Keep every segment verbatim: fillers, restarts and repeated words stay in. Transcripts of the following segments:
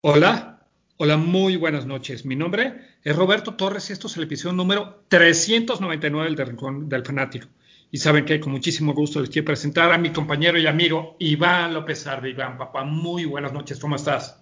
Hola, hola, muy buenas noches. Mi nombre es Roberto Torres y esto es el episodio número trescientos noventa y nueve del Rincón del Fanático. Y saben que con muchísimo gusto les quiero presentar a mi compañero y amigo Iván López Arde. Iván, papá, muy buenas noches. ¿Cómo estás?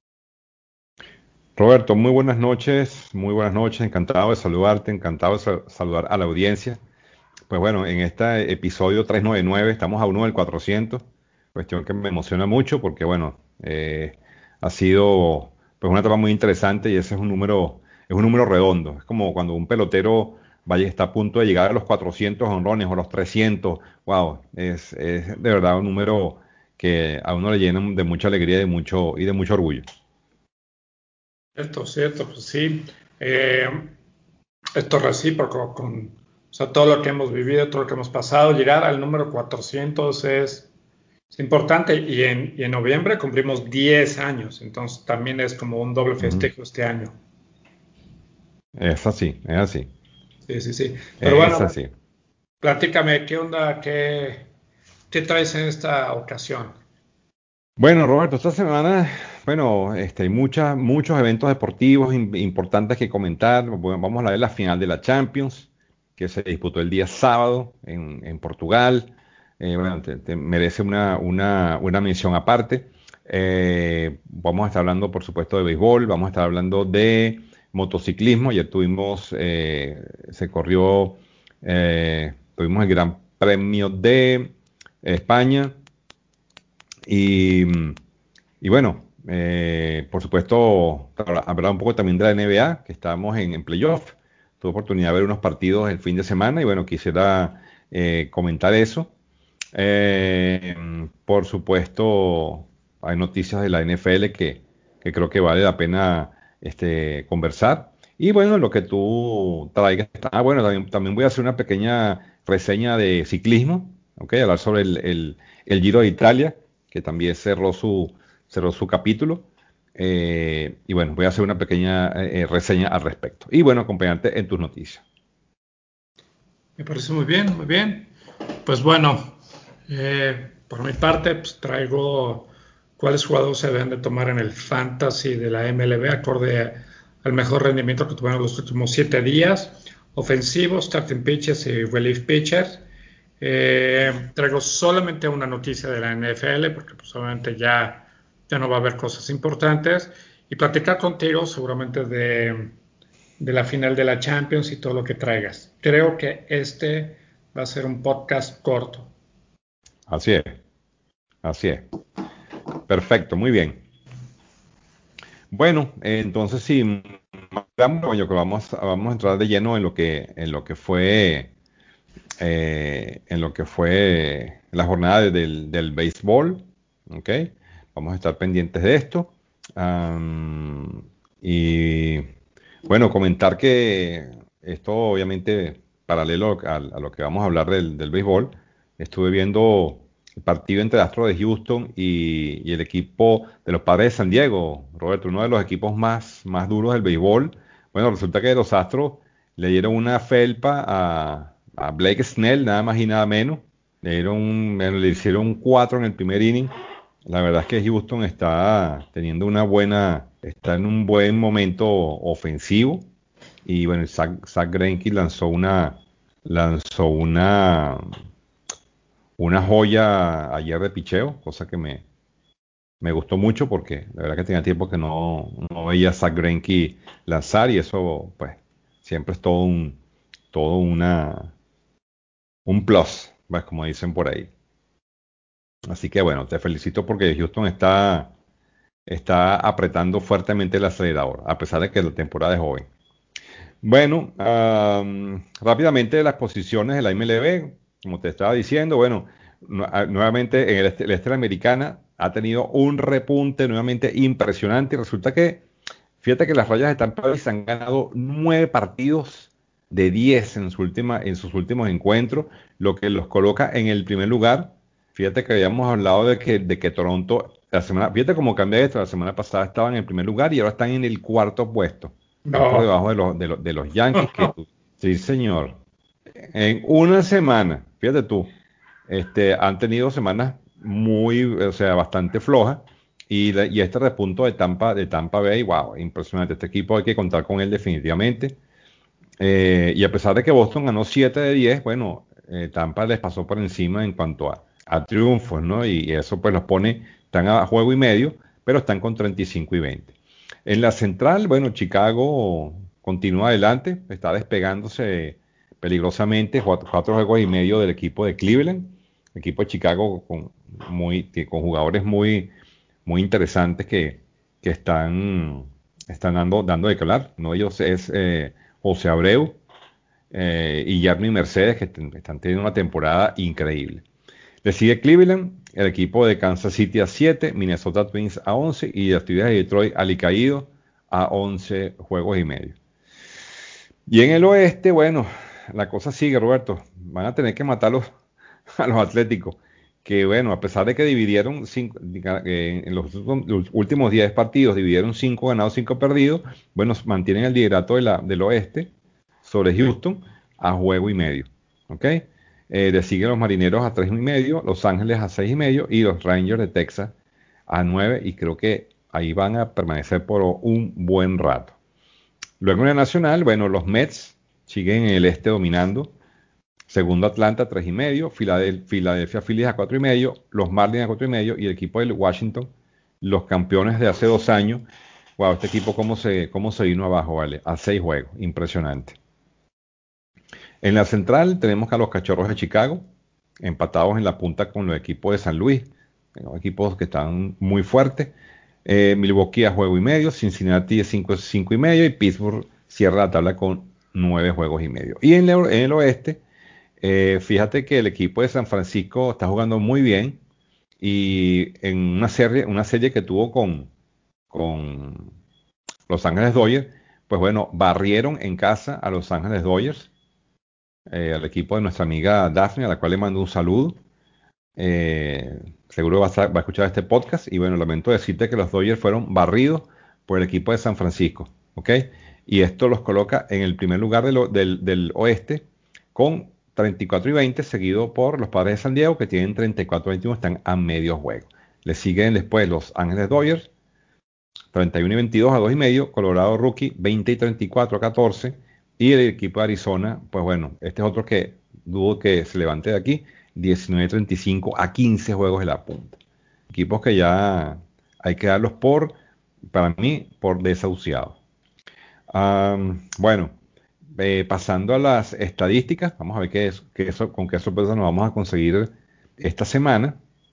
Roberto, muy buenas noches, muy buenas noches, encantado de saludarte, encantado de sa- saludar a la audiencia. Pues bueno, en este episodio trescientos noventa y nueve estamos a uno del cuatrocientos, cuestión que me emociona mucho porque bueno, eh, ha sido pues una etapa muy interesante y ese es un número, es un número redondo. Es como cuando un pelotero vaya, está a punto de llegar a los cuatrocientos honrones o los trescientos. Wow, es, es de verdad un número que a uno le llena de mucha alegría y de mucho, y de mucho orgullo. Cierto, cierto, pues sí. Eh, Esto es recíproco con, o sea, todo lo que hemos vivido, todo lo que hemos pasado. Llegar al número cuatrocientos es, es importante y en, y en noviembre cumplimos diez años. Entonces también es como un doble Ujú. festejo este año. Es así, es así. Sí, sí, sí. Pero Es bueno, así. platícame, ¿qué onda? ¿Qué, qué traes en esta ocasión? Bueno, Roberto, esta semana, bueno, este, hay muchas, muchos eventos deportivos im- importantes que comentar. Bueno, vamos a hablar de la final de la Champions, que se disputó el día sábado en, en Portugal. Eh, bueno, te- te merece una, una, una mención aparte. Eh, vamos a estar hablando, por supuesto, de béisbol, vamos a estar hablando de motociclismo. Ayer tuvimos, eh, se corrió, eh, tuvimos el Gran Premio de España. Y, y bueno, eh, por supuesto, habla- hablar un poco también de la N B A, que estamos en, en playoff. Tuve oportunidad de ver unos partidos el fin de semana y bueno, quisiera eh, comentar eso. Eh, por supuesto, hay noticias de la N F L que, que creo que vale la pena este, conversar. Y bueno, lo que tú traigas. Ah, bueno, también, también voy a hacer una pequeña reseña de ciclismo, ¿ok? Hablar sobre el, el- el Giro de Italia, que también cerró su, cerró su capítulo. Eh, y bueno, voy a hacer una pequeña eh, eh, reseña al respecto. Y bueno, acompañarte en tus noticias. Me parece muy bien, muy bien. Pues bueno, eh, por mi parte, pues traigo cuáles jugadores se deben de tomar en el fantasy de la M L B acorde al mejor rendimiento que tuvieron los últimos siete días. Ofensivos, starting pitchers y relief pitchers. Eh, traigo solamente una noticia de la N F L porque pues obviamente ya, ya no va a haber cosas importantes y platicar contigo seguramente de, de la final de la Champions y todo lo que traigas. Creo que este va a ser un podcast corto. Así es, así es. Perfecto, muy bien. Bueno, eh, entonces sí, mm, vamos, yo creo que vamos, a- vamos a entrar de lleno en lo que, en lo que fue, eh, en lo que fue la jornada de- del, del béisbol, ¿ok? Vamos a estar pendientes de esto. Am, y bueno, comentar que esto obviamente paralelo a, a lo que vamos a hablar del, del béisbol, estuve viendo el partido entre Astros de Houston y, y el equipo de los Padres de San Diego, Roberto, uno de los equipos más, más duros del béisbol. Bueno, resulta que los Astros le dieron una felpa a, a Blake Snell, nada más y nada menos. Le dieron un- bueno, le hicieron un cuatro en el primer inning. La verdad es que Houston está teniendo una buena, está en un buen momento ofensivo. Y bueno, Zach, Zach Greinke lanzó una, lanzó una, una joya ayer de picheo, cosa que me, me gustó mucho porque la verdad que tenía tiempo que no, no veía a Zach Greinke lanzar y eso pues siempre es todo un, todo una, un plus, pues, como dicen por ahí. Así que bueno, te felicito porque Houston está, está apretando fuertemente el acelerador, a pesar de que la temporada es joven. Bueno, am, rápidamente las posiciones de la M L B, como te estaba diciendo, bueno, nu- a- nuevamente en el este, la Estrella Americana ha tenido un repunte nuevamente impresionante y resulta que, fíjate que las Rayas de Tampa Bay se han ganado nueve partidos de diez en su última, en sus últimos encuentros, lo que los coloca en el primer lugar. Fíjate que habíamos hablado de que, de que Toronto, la semana, fíjate cómo cambia esto, la semana pasada estaban en el primer lugar y ahora están en el cuarto puesto. Están por No, debajo de los, de los, de los Yankees que tú. Sí, señor. En una semana, fíjate tú, este, han tenido semanas muy, o sea, bastante flojas Y, la- y este repunto de Tampa, de Tampa Bay, wow, impresionante. Este equipo hay que contar con él definitivamente. Eh, y a pesar de que Boston ganó siete de diez, bueno, eh, Tampa les pasó por encima en cuanto a, a triunfos, ¿no? Y eso pues los pone, están a juego y medio, pero están con treinta y cinco y veinte. En la central, bueno, Chicago continúa adelante, está despegándose peligrosamente, cuatro, cuatro juegos y medio del equipo de Cleveland, equipo de Chicago con, muy, que- con jugadores muy, muy interesantes que, que están, están dando, dando de qué hablar. Uno de ellos es eh, José Abreu eh, y Jeremy Mercedes, que ten- están teniendo una temporada increíble. Le sigue Cleveland, el equipo de Kansas City a siete, Minnesota Twins a once y las Tigres de Detroit alicaído a once juegos y medio. Y en el oeste, bueno, la cosa sigue, Roberto. Van a tener que matarlos a los Atléticos, que bueno, a pesar de que dividieron cinco, eh, en los, últimos- los últimos diez partidos, dividieron cinco ganados, cinco perdidos, bueno, mantienen el liderato de la, del oeste sobre Houston a juego y medio. ¿Ok? Eh, le siguen los Marineros a tres y medio, Los Ángeles a seis y medio y los Rangers de Texas a nueve y creo que ahí van a permanecer por un buen rato. Luego en la nacional, bueno, los Mets siguen en el este dominando. Segundo Atlanta, tres y medio. Filadel- Filadelfia Phillies a cuatro y medio. Los Marlins a cuatro y medio. Y el equipo de Washington, los campeones de hace dos años. Wow, este equipo cómo se, cómo se vino abajo, ¿vale? A seis juegos. Impresionante. En la central tenemos a los Cachorros de Chicago, empatados en la punta con los equipos de San Luis. Tenemos equipos que están muy fuertes. Eh, Milwaukee a juego y medio, Cincinnati a cinco, cinco y medio y Pittsburgh cierra la tabla con nueve juegos y medio. Y en el, en el oeste, eh, fíjate que el equipo de San Francisco está jugando muy bien y en una serie, una serie que tuvo con, con Los Ángeles Dodgers, pues bueno, barrieron en casa a Los Ángeles Dodgers, eh, al equipo de nuestra amiga Daphne, a la cual le mando un saludo. Eh, seguro va a, estar- va a escuchar este podcast. Y bueno, lamento decirte que los Dodgers fueron barridos por el equipo de San Francisco. ¿Ok? Y esto los coloca en el primer lugar del, o- del- del oeste con treinta y cuatro y veinte, seguido por los Padres de San Diego, que tienen treinta y cuatro y veintiuno, están a medio juego. Le siguen después los Ángeles Dodgers, treinta y uno y veintidós a dos y medio, Colorado Rookie, veinte y treinta y cuatro a catorce, y el equipo de Arizona, pues bueno, este es otro que dudo que se levante de aquí, diecinueve y treinta y cinco a quince juegos de la punta. Equipos que ya hay que darlos por, para mí, por desahuciados. Am, bueno, eh, pasando a las estadísticas, vamos a ver qué es, qué eso, con qué sorpresa nos vamos a conseguir esta semana.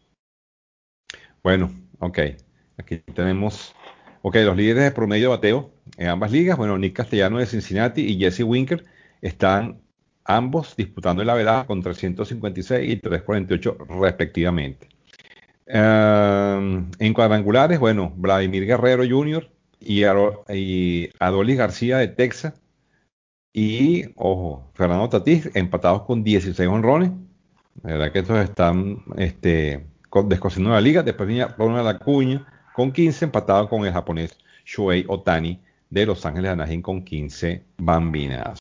Bueno, ok. Aquí tenemos, ok, los líderes de promedio de bateo en ambas ligas. Bueno, Nick Castellano de Cincinnati y Jesse Winker están ambos disputando la velada con trescientos cincuenta y seis y trescientos cuarenta y ocho respectivamente. Um, en cuadrangulares, bueno, Vladimir Guerrero junior y, Aro- y Adolis García de Texas y, ojo, Fernando Tatís empatados con dieciséis honrones. La verdad que estos están este, co- descosiendo la liga. Después viene Ronald Acuña con quince, empatado con el japonés Shohei Otani de Los Ángeles Anaheim con quince bambinazos.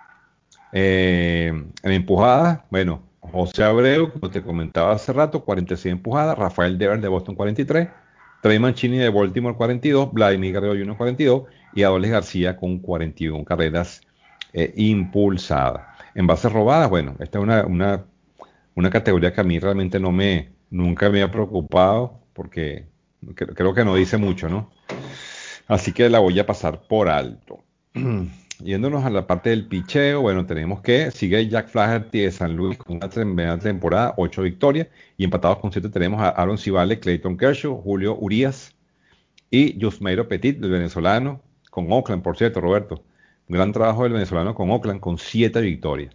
Eh, en empujadas, bueno, José Abreu, como te comentaba hace rato, cuarenta y seis empujadas. Rafael Devers de Boston, cuarenta y tres. Trey Mancini de Baltimore, cuarenta y dos. Vladimir Guerrero junior, cuarenta y dos. Y Adolis García con cuarenta y uno carreras eh, impulsadas. En bases robadas, bueno, esta es una, una una categoría que a mí realmente no me, nunca me ha preocupado porque cre- creo que no dice mucho, ¿no? Así que la voy a pasar por alto. Yéndonos a la parte del picheo, bueno, tenemos que sigue Jack Flaherty de San Luis con una tremenda temporada, ocho victorias, y empatados con siete tenemos a Aaron Civale, Clayton Kershaw, Julio Urias y Yusmeiro Petit, del venezolano, con Oakland, por cierto, Roberto. Un gran trabajo del venezolano con Oakland, con siete victorias.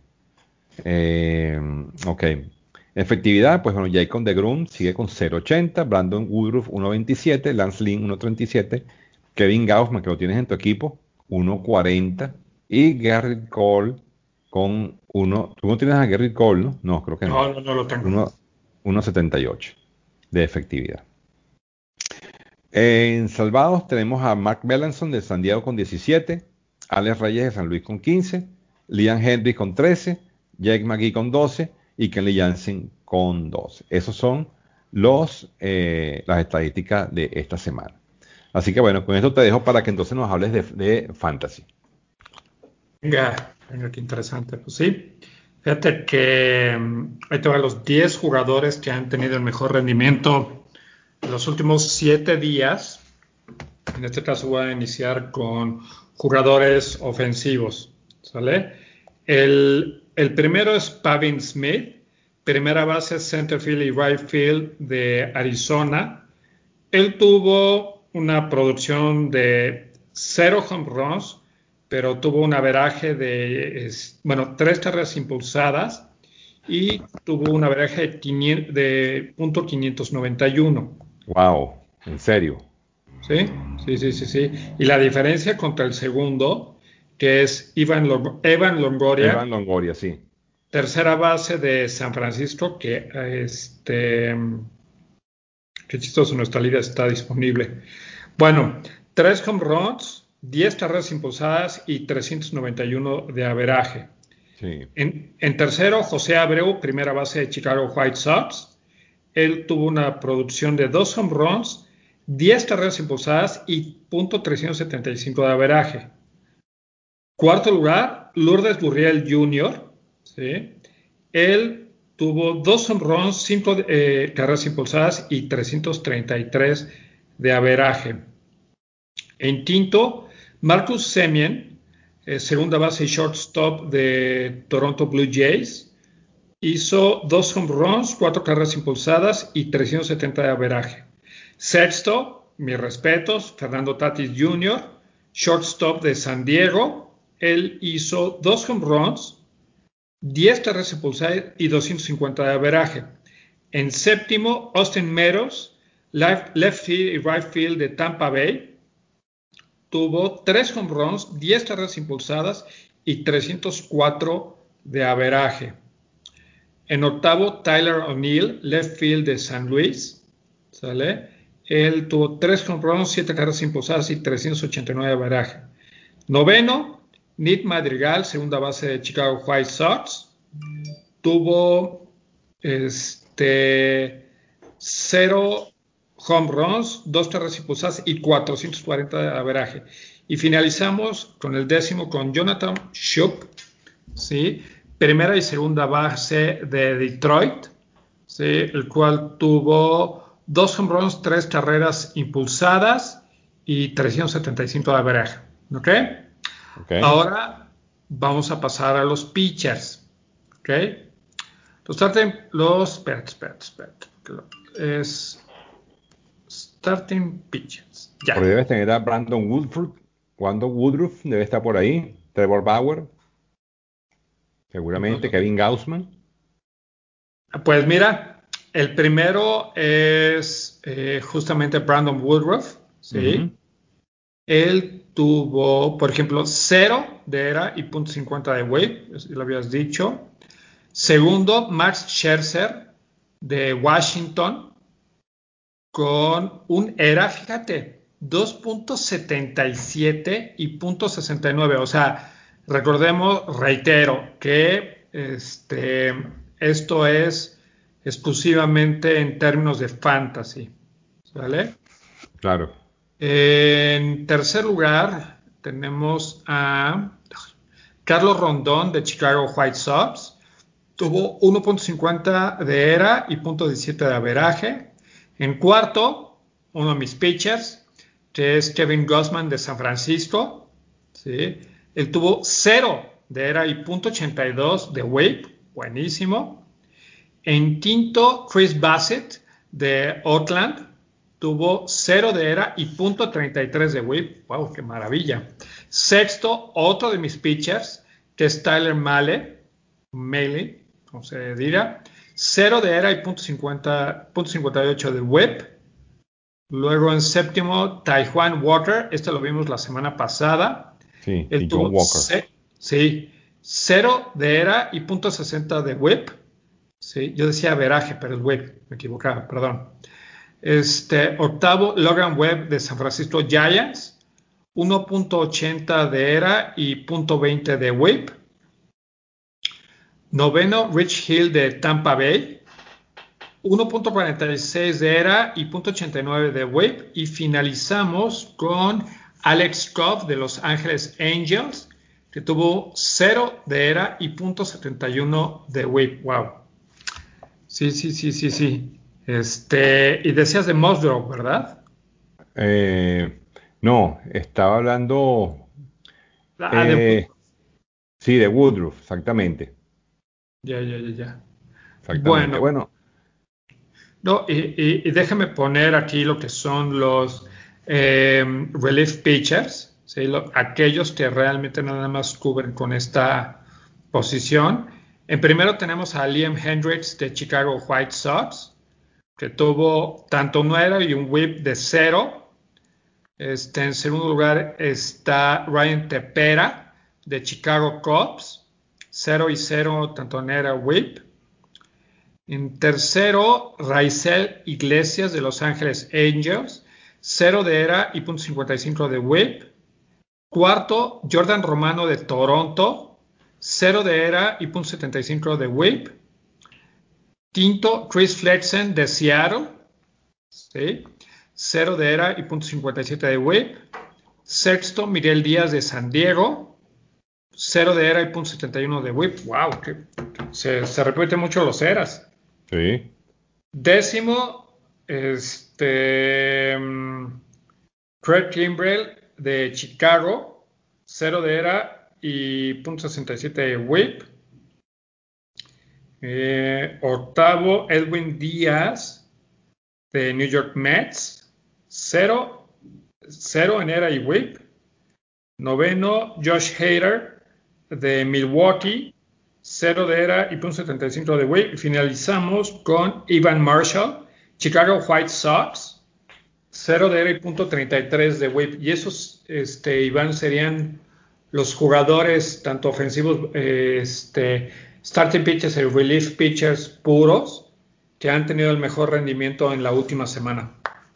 Eh, ok. Efectividad, pues bueno, Jacob deGrom sigue con cero punto ochenta, Brandon Woodruff uno punto veintisiete, Lance Lynn uno punto treinta y siete, Kevin Gausman, que lo tienes en tu equipo, uno punto cuarenta, y Garrett Cole con uno. Tú no tienes a Garrett Cole, ¿no? No, creo que no. No, no, no lo tengo. uno punto setenta y ocho de efectividad. En salvados tenemos a Mark Melanson de San Diego con diecisiete, Alex Reyes de San Luis con quince, Liam Henry con trece, Jake McGee con doce y Kelly Jansen con doce. Esos son los, eh, las estadísticas de esta semana. Así que bueno, con esto te dejo para que entonces nos hables de, de fantasy. Venga, venga, qué interesante. Pues sí, fíjate que mm, ahí te van los diez jugadores que han tenido el mejor rendimiento en los últimos siete días. En este caso voy a iniciar con jugadores ofensivos, ¿sale? El, el primero es Pavin Smith, primera base, center field y right field de Arizona. Él tuvo una producción de cero home runs, pero tuvo un averaje de, es, bueno, tres carreras impulsadas y tuvo un averaje de, quinientos, de punto quinientos noventa y uno. Wow, en serio. ¿Sí? Sí, sí, sí, sí. Y la diferencia contra el segundo, que es Evan, Long- Evan Evan Longoria, Longoria, sí. tercera base de San Francisco, que este, qué chistoso, nuestra liga está disponible. Bueno, tres home runs, diez carreras impulsadas y trescientos noventa y uno de averaje. Sí. En, en tercero, José Abreu, primera base de Chicago White Sox. Él tuvo una producción de dos home runs, diez carreras impulsadas y punto trescientos setenta y cinco de averaje. Cuarto lugar, Lourdes Gurriel junior ¿sí? Él tuvo dos home runs, cinco eh, carreras impulsadas y trescientos treinta y tres de averaje. En quinto, Marcus Semien, eh, segunda base y shortstop de Toronto Blue Jays, hizo dos home runs, cuatro carreras impulsadas y trescientos setenta de averaje. Sexto, mis respetos, Fernando Tatis junior, shortstop de San Diego. Él hizo dos home runs, diez carreras impulsadas y doscientos cincuenta de averaje. En séptimo, Austin Meadows, left, left field y right field de Tampa Bay. Tuvo tres home runs, diez carreras impulsadas y trescientos cuatro de averaje. En octavo, Tyler O'Neill, left field de San Luis. ¿Sale? Él tuvo tres home runs, siete carreras impulsadas y trescientos ochenta y nueve de averaje. Noveno, Nick Madrigal, segunda base de Chicago White Sox. Tuvo este, cero home runs, dos carreras impulsadas y cuatrocientos cuarenta de averaje. Y finalizamos con el décimo con Jonathan Schoop, ¿sí? Primera y segunda base de Detroit, ¿sí? El cual tuvo dos home runs, tres carreras impulsadas y trescientos setenta y cinco de averaje. ¿Ok? Okay. Ahora vamos a pasar a los pitchers. ¿Ok? Los starting, los, espérate, espérate, espérate. Es starting pitchers. Porque Ya. debes tener a Brandon Woodruff. Brandon Woodruff debe estar por ahí. Trevor Bauer, seguramente. Kevin Gausman. Pues mira, el primero es eh, justamente Brandon Woodruff, Ujú. ¿sí? Él tuvo, por ejemplo, cero de era y punto cincuenta de wave, lo habías dicho. Segundo, Max Scherzer de Washington con un era, fíjate, dos punto setenta y siete y punto sesenta y nueve. O sea, recordemos, reitero, que este, esto es exclusivamente en términos de fantasy. ¿Vale? Claro. En tercer lugar, tenemos a Carlos Rondón de Chicago White Sox. Tuvo uno punto cincuenta de era y punto diecisiete de averaje. En cuarto, uno de mis pitchers, que es Kevin Gausman de San Francisco. ¿Sí? Él tuvo cero de era y punto ochenta y dos de whip. Buenísimo. En quinto, Chris Bassett de Oakland. Tuvo cero de era y punto treinta y tres de whip. ¡Wow! ¡Qué maravilla! Sexto, otro de mis pitchers, que es Tyler Mahle, Mahle, como se diga. Cero de era y punto cincuenta, punto cincuenta y ocho de whip. Luego en séptimo, Taijuan Walker. Este lo vimos la semana pasada. Sí, Él y John tuvo, Walker. ce- sí, cero de era y punto sesenta de whip. Sí, yo decía veraje, pero es web, me equivocaba, perdón. Este, octavo, Logan Webb de San Francisco Giants, uno punto ochenta de era y punto veinte de whip. Noveno, Rich Hill de Tampa Bay, uno punto cuarenta y seis de era y punto ochenta y nueve de whip. Y finalizamos con Alex Cobb de Los Ángeles Angels, que tuvo cero de era y punto setenta y uno de whip. Wow. Sí, sí, sí, sí, sí. Este, y decías de Musgrove, ¿verdad? Eh, no, estaba hablando, Ah, de eh, sí, de Woodruff, exactamente, Ya, ya, ya, ya. exactamente. Bueno, Bueno, no, y, y- y déjame poner aquí lo que son los eh, relief pitchers, ¿sí? Lo- aquellos que realmente nada más cubren con esta posición. En primero tenemos a Liam Hendricks de Chicago White Sox, que tuvo tanto un era y un whip de cero. Este, en segundo lugar está Ryan Tepera de Chicago Cubs, cero y cero tanto en era whip. En tercero, Raizel Iglesias de Los Ángeles Angels, cero de era y punto cincuenta y cinco de whip. Cuarto, Jordan Romano de Toronto, cero de era y punto setenta y cinco de whip. Quinto, Chris Flexen de Seattle, ¿sí? cero de era y punto cincuenta y siete de whip. Sexto, Miguel Díaz de San Diego, cero de era y punto setenta y uno de whip. Wow, que se, se repite mucho los eras. sí, Décimo, este, mm, Craig Kimbrell de Chicago, cero de era y punto sesenta y siete de whip. Eh, octavo, Edwin Díaz de New York Mets, cero, cero en era y whip. Noveno, Josh Hader de Milwaukee, cero de era y punto setenta y cinco de whip. Y finalizamos con Ivan Marshall, Chicago White Sox, cero de era y punto treinta y tres de whip. Y esos, este, Iván, serían los jugadores, tanto ofensivos, eh, este, starting pitchers y relief pitchers puros, que han tenido el mejor rendimiento en la última semana.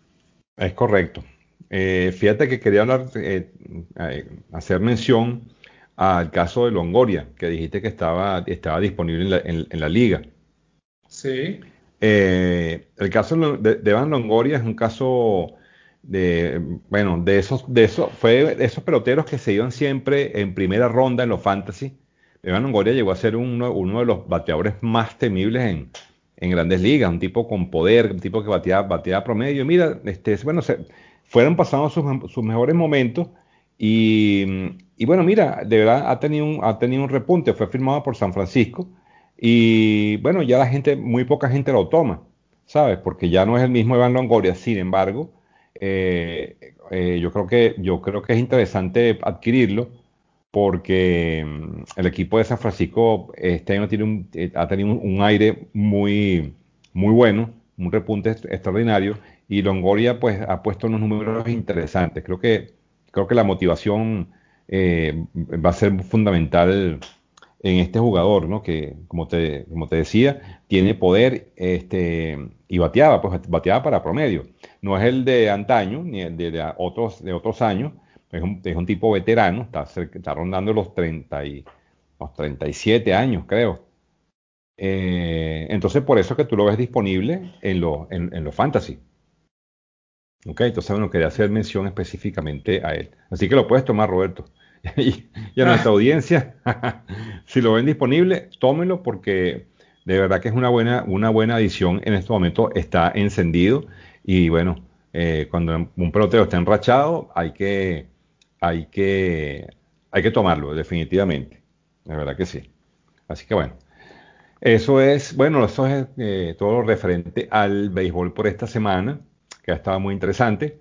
es correcto. Eh, fíjate que quería hablar, eh, eh, hacer mención al caso de Longoria, que dijiste que estaba, estaba disponible en la, en- en la liga. Sí, Eh, el caso de, de de Evan Longoria es un caso de, bueno, de esos, de esos, fue de esos peloteros que se iban siempre en primera ronda en los fantasy. Evan Longoria llegó a ser uno, uno de los bateadores más temibles en, en Grandes Ligas, un tipo con poder, un tipo que bateaba, bateaba promedio. Mira, este, bueno, se, fueron pasando sus, sus mejores momentos y, y bueno, mira, de verdad ha tenido un, ha tenido un repunte. Fue firmado por San Francisco. Y bueno, ya la gente, muy poca gente lo toma, ¿sabes? Porque ya no es el mismo Evan Longoria. Sin embargo, eh, eh, yo creo que, yo creo que es interesante adquirirlo porque mm, el equipo de San Francisco este año tiene un, eh, ha tenido un, un aire muy, muy bueno, un repunte est- extraordinario y Longoria pues ha puesto unos números interesantes. Creo que, creo que la motivación eh, va a ser fundamental en este jugador, ¿no? Que, como te, como te decía, tiene poder este, y bateaba, pues bateaba para promedio. No es el de antaño, ni el de, de otros, de otros años, es un, es un tipo veterano, está, cerca- está rondando los treinta y, los treinta y siete años, creo. Eh, entonces, por eso es que tú lo ves disponible en los en, en los fantasy. ¿Ok? Entonces, bueno, quería hacer mención específicamente a él. Así que lo puedes tomar, Roberto. Y, y a nuestra ah, audiencia, si lo ven disponible, tómenlo porque de verdad que es una buena, una buena adición. En este momento está encendido y bueno, eh, cuando un pelotero está enrachado, hay que, hay que, hay que tomarlo, definitivamente. De verdad que sí. Así que bueno, eso es, bueno, eso es eh, todo lo referente al béisbol por esta semana, que ha estado muy interesante.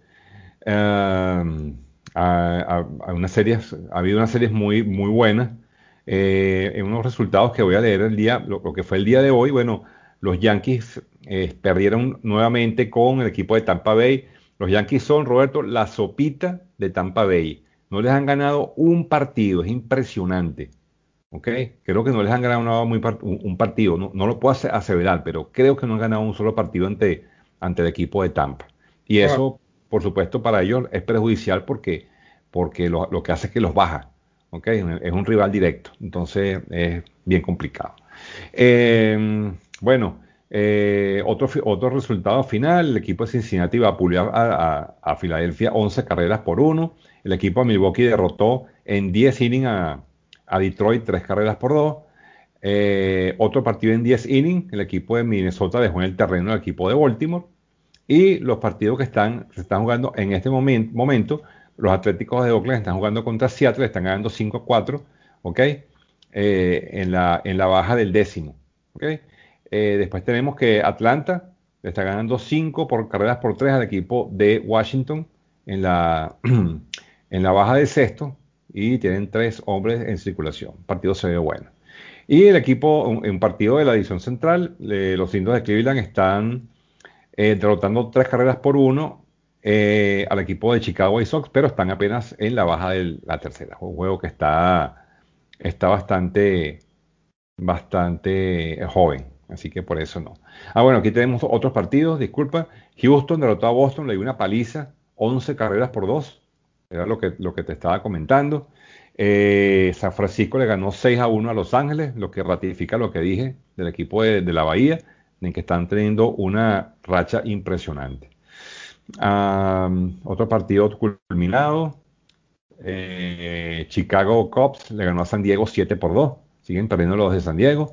Um, a, a- a unas series, ha habido unas series muy, muy buenas. Eh, en unos resultados que voy a leer el día, lo, lo que fue el día de hoy, bueno, los Yankees eh, perdieron nuevamente con el equipo de Tampa Bay. Los Yankees son, Roberto, la sopita de Tampa Bay. No les han ganado un partido, es impresionante. ¿Ok? Creo que no les han ganado una- muy par- un, un partido, no, no lo puedo ase- aseverar, pero creo que no han ganado un solo partido ante, ante el equipo de Tampa. Y wow. eso, por supuesto, para ellos es perjudicial porque, porque lo, lo que hace es que los baja. ¿Ok? Es un rival directo, entonces es bien complicado. Eh, bueno, Eh, otro, fi- otro resultado final, el equipo de Cincinnati va a pulear a, a, a Filadelfia once carreras por uno. El equipo de Milwaukee derrotó en diez innings a, a Detroit tres carreras por dos. Eh, otro partido en diez innings, el equipo de Minnesota dejó en el terreno al equipo de Baltimore. Y los partidos que están, se están jugando en este momen- momento, los Atléticos de Oakland están jugando contra Seattle, están ganando cinco a cuatro, ¿ok? Eh, en la, en la baja del décimo, ¿ok? Eh, después tenemos que Atlanta le está ganando cinco por carreras por tres al equipo de Washington en la, en la baja del sexto y tienen tres hombres en circulación. El partido se ve bueno. Y el equipo, un, un partido de la división central, eh, los Indios de Cleveland están eh, derrotando tres carreras por uno eh, al equipo de Chicago White Sox, pero están apenas en la baja de la tercera. Un juego que está, está bastante, bastante joven, así que por eso no. Ah, bueno, aquí tenemos otros partidos, disculpa. Houston derrotó a Boston, le dio una paliza, once carreras por dos, era lo que, lo que te estaba comentando. Eh, San Francisco le ganó seis a uno a Los Ángeles, lo que ratifica lo que dije del equipo de, de la Bahía, en que están teniendo una racha impresionante. Ah, otro partido culminado, eh, Chicago Cubs le ganó a San Diego siete por dos, siguen perdiendo los de San Diego.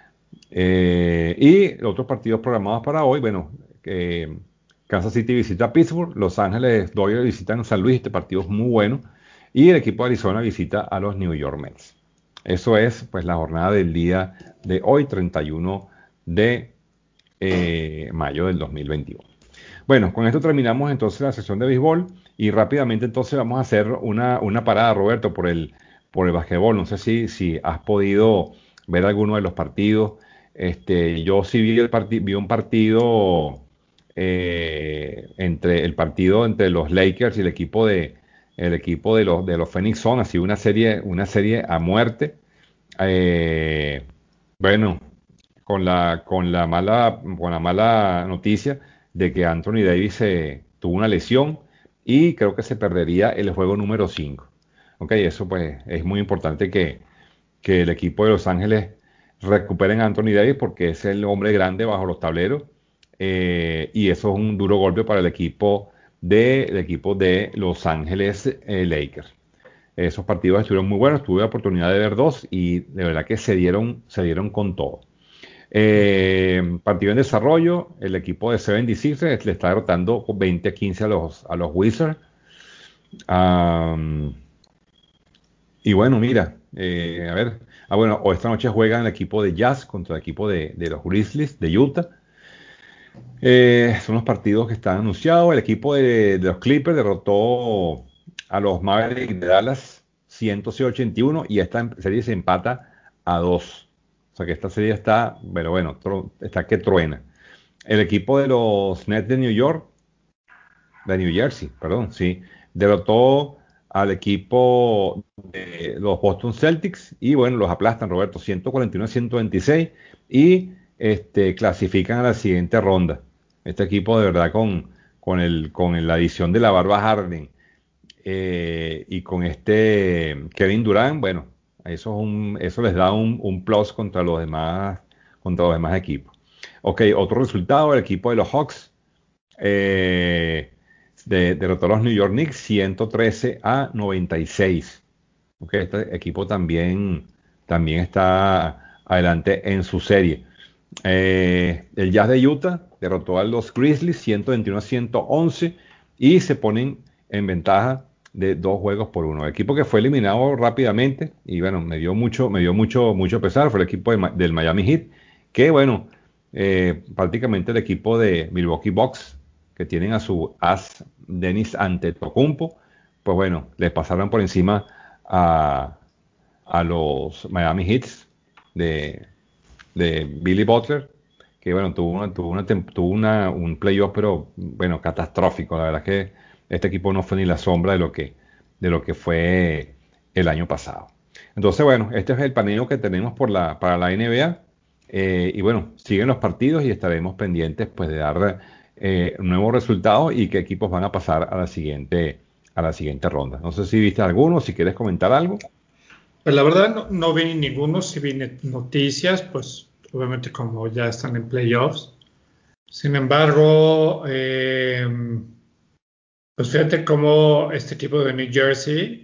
Eh, y los otros partidos programados para hoy, bueno, eh, Kansas City visita a Pittsburgh, Los Ángeles Dodgers visitan San Luis, este partido es muy bueno, y el equipo de Arizona visita a los New York Mets. Eso es pues la jornada del día de hoy, treinta y uno de eh, mayo del dos mil veintiuno. Bueno, con esto terminamos entonces la sesión de béisbol y rápidamente entonces vamos a hacer una, una parada, Roberto, por el, por el basquetbol. No sé si, si has podido ver alguno de los partidos. Este, yo sí vi, el parti- vi un partido eh, entre el partido entre los Lakers y el equipo de el equipo de los de los Phoenix Suns, así una serie una serie a muerte. Eh, bueno, con la, con la mala, con la mala noticia de que Anthony Davis eh, tuvo una lesión y creo que se perdería el juego número cinco. Ok, eso pues es muy importante que, que el equipo de Los Ángeles recuperen a Anthony Davis porque es el hombre grande bajo los tableros eh, y eso es un duro golpe para el equipo de, el equipo de Los Ángeles eh, Lakers. Esos partidos estuvieron muy buenos, tuve la oportunidad de ver dos y de verdad que se dieron, se dieron con todo. Eh, partido en desarrollo, el equipo de setenta y seis le está derrotando veinte a quince a los, a los Wizards. Um, y bueno, mira, eh, a ver, ah, bueno, o esta noche juegan el equipo de Jazz contra el equipo de, de los Grizzlies de Utah. Eh, son los partidos que están anunciados. El equipo de, de los Clippers derrotó a los Mavericks de Dallas ciento seis a ochenta y uno y esta serie se empata a dos. O sea que esta serie está, pero bueno, tro- está que truena. El equipo de los Nets de New York, de New Jersey, perdón, sí, derrotó al equipo de los Boston Celtics y bueno, los aplastan, Roberto, ciento cuarenta y uno a ciento veintiséis y este, clasifican a la siguiente ronda. Este equipo de verdad con, con, el, con la adición de la Barba Harden eh, y con este Kevin Durant, bueno, eso, es un, eso les da un, un plus contra los demás, contra los demás equipos. Ok, otro resultado, el equipo de los Hawks eh, de, derrotó a los New York Knicks ciento trece a noventa y seis. Okay, este equipo también, también está adelante en su serie. Eh, el Jazz de Utah derrotó a los Grizzlies ciento veintiuno a ciento once y se ponen en ventaja de dos juegos por uno. El equipo que fue eliminado rápidamente y bueno, me dio mucho, me dio mucho, mucho pesar fue el equipo de Ma- del Miami Heat, que bueno, eh, prácticamente el equipo de Milwaukee Bucks, que tienen a su as Dennis Antetokounmpo, pues bueno, les pasaron por encima a, a los Miami Heat de, de Billy Butler, que bueno, tuvo, una, tuvo, una, tem- tuvo una- un playoff, pero bueno, catastrófico. La verdad es que este equipo no fue ni la sombra de lo que, de lo que fue el año pasado. Entonces, bueno, este es el paneo que tenemos por la, para la N B A. Eh, y bueno, siguen los partidos y estaremos pendientes pues de dar eh, nuevos resultados y qué equipos van a pasar a la siguiente, a la siguiente ronda. No sé si viste alguno, si quieres comentar algo. Pues la verdad no, no vi ninguno, si vi ne- noticias, pues obviamente como ya están en playoffs. Sin embargo, eh, pues fíjate cómo este equipo de New Jersey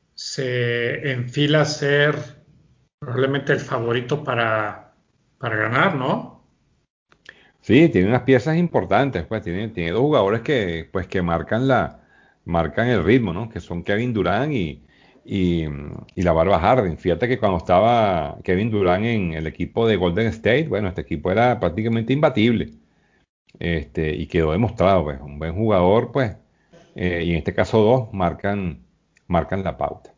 se enfila a ser probablemente el favorito para, para ganar, ¿no? Sí, tiene unas piezas importantes, pues tiene, tiene dos jugadores que, pues, que marcan la, marcan el ritmo, ¿no? Que son Kevin Durant y, y, y la Barba Harden. Fíjate que cuando estaba Kevin Durant en el equipo de Golden State, bueno, este equipo era prácticamente imbatible. Este, y quedó demostrado, pues, un buen jugador, pues, eh, y en este caso dos marcan, marcan la pauta.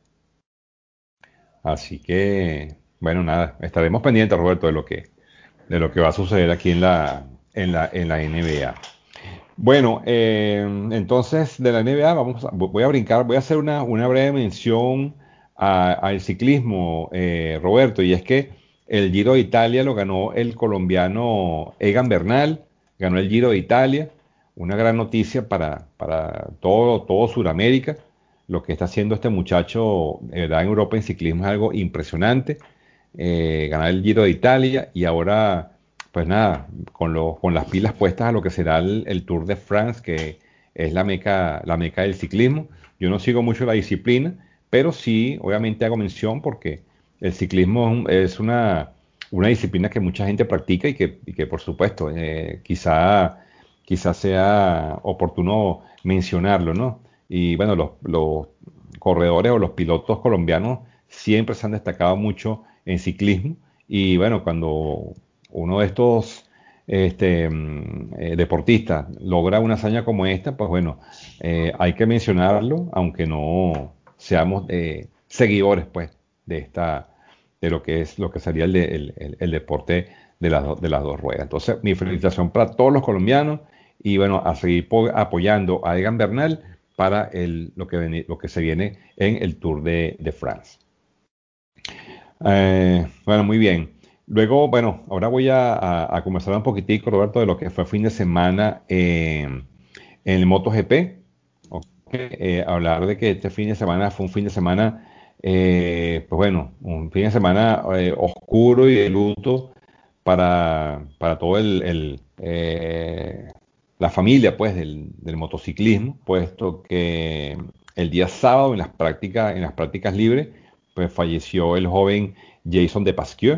Así que, bueno, nada, estaremos pendientes, Roberto, de lo que, de lo que va a suceder aquí en la, en la, en la N B A. Bueno, eh, entonces de la N B A vamos a- voy a brincar, voy a hacer una, una breve mención a- al ciclismo, eh, Roberto, y es que el Giro de Italia lo ganó el colombiano Egan Bernal, ganó el Giro de Italia, una gran noticia para, para todo, todo Sudamérica. Lo que está haciendo este muchacho, de verdad, en Europa en ciclismo es algo impresionante. Eh, ganar el Giro de Italia y ahora pues nada, con, lo- con las pilas puestas a lo que será el, el Tour de France, que es la meca, la meca del ciclismo. Yo no sigo mucho la disciplina, pero sí, obviamente hago mención porque el ciclismo es un- es una, una disciplina que mucha gente practica y que, y que por supuesto, eh, quizá, quizá sea oportuno mencionarlo, ¿no? Y bueno, los, los corredores o los pilotos colombianos siempre se han destacado mucho en ciclismo. Y bueno, cuando uno de estos este, mm, eh, deportistas logra una hazaña como esta, pues bueno, eh, hay que mencionarlo, aunque no seamos eh, seguidores, pues, de esta, de lo que es, lo que sería el, de- el- el- el deporte de las, do- de las dos ruedas. Entonces, mi felicitación para todos los colombianos y bueno, a seguir po- apoyando a Egan Bernal para el, lo que, veni- lo que se viene en el Tour de, de France. Eh, bueno, muy bien. Luego, bueno, ahora voy a, a- a conversar un poquitico, Roberto, de lo que fue el fin de semana eh, en el MotoGP. Ok, eh, hablar de que este fin de semana fue un fin de semana, eh, pues bueno, un fin de semana eh, oscuro y de luto para, para todo el, el, eh, la familia, pues, del, del motociclismo, puesto que el día sábado en las prácticas, en las prácticas libres, pues falleció el joven Jason Depasquieu,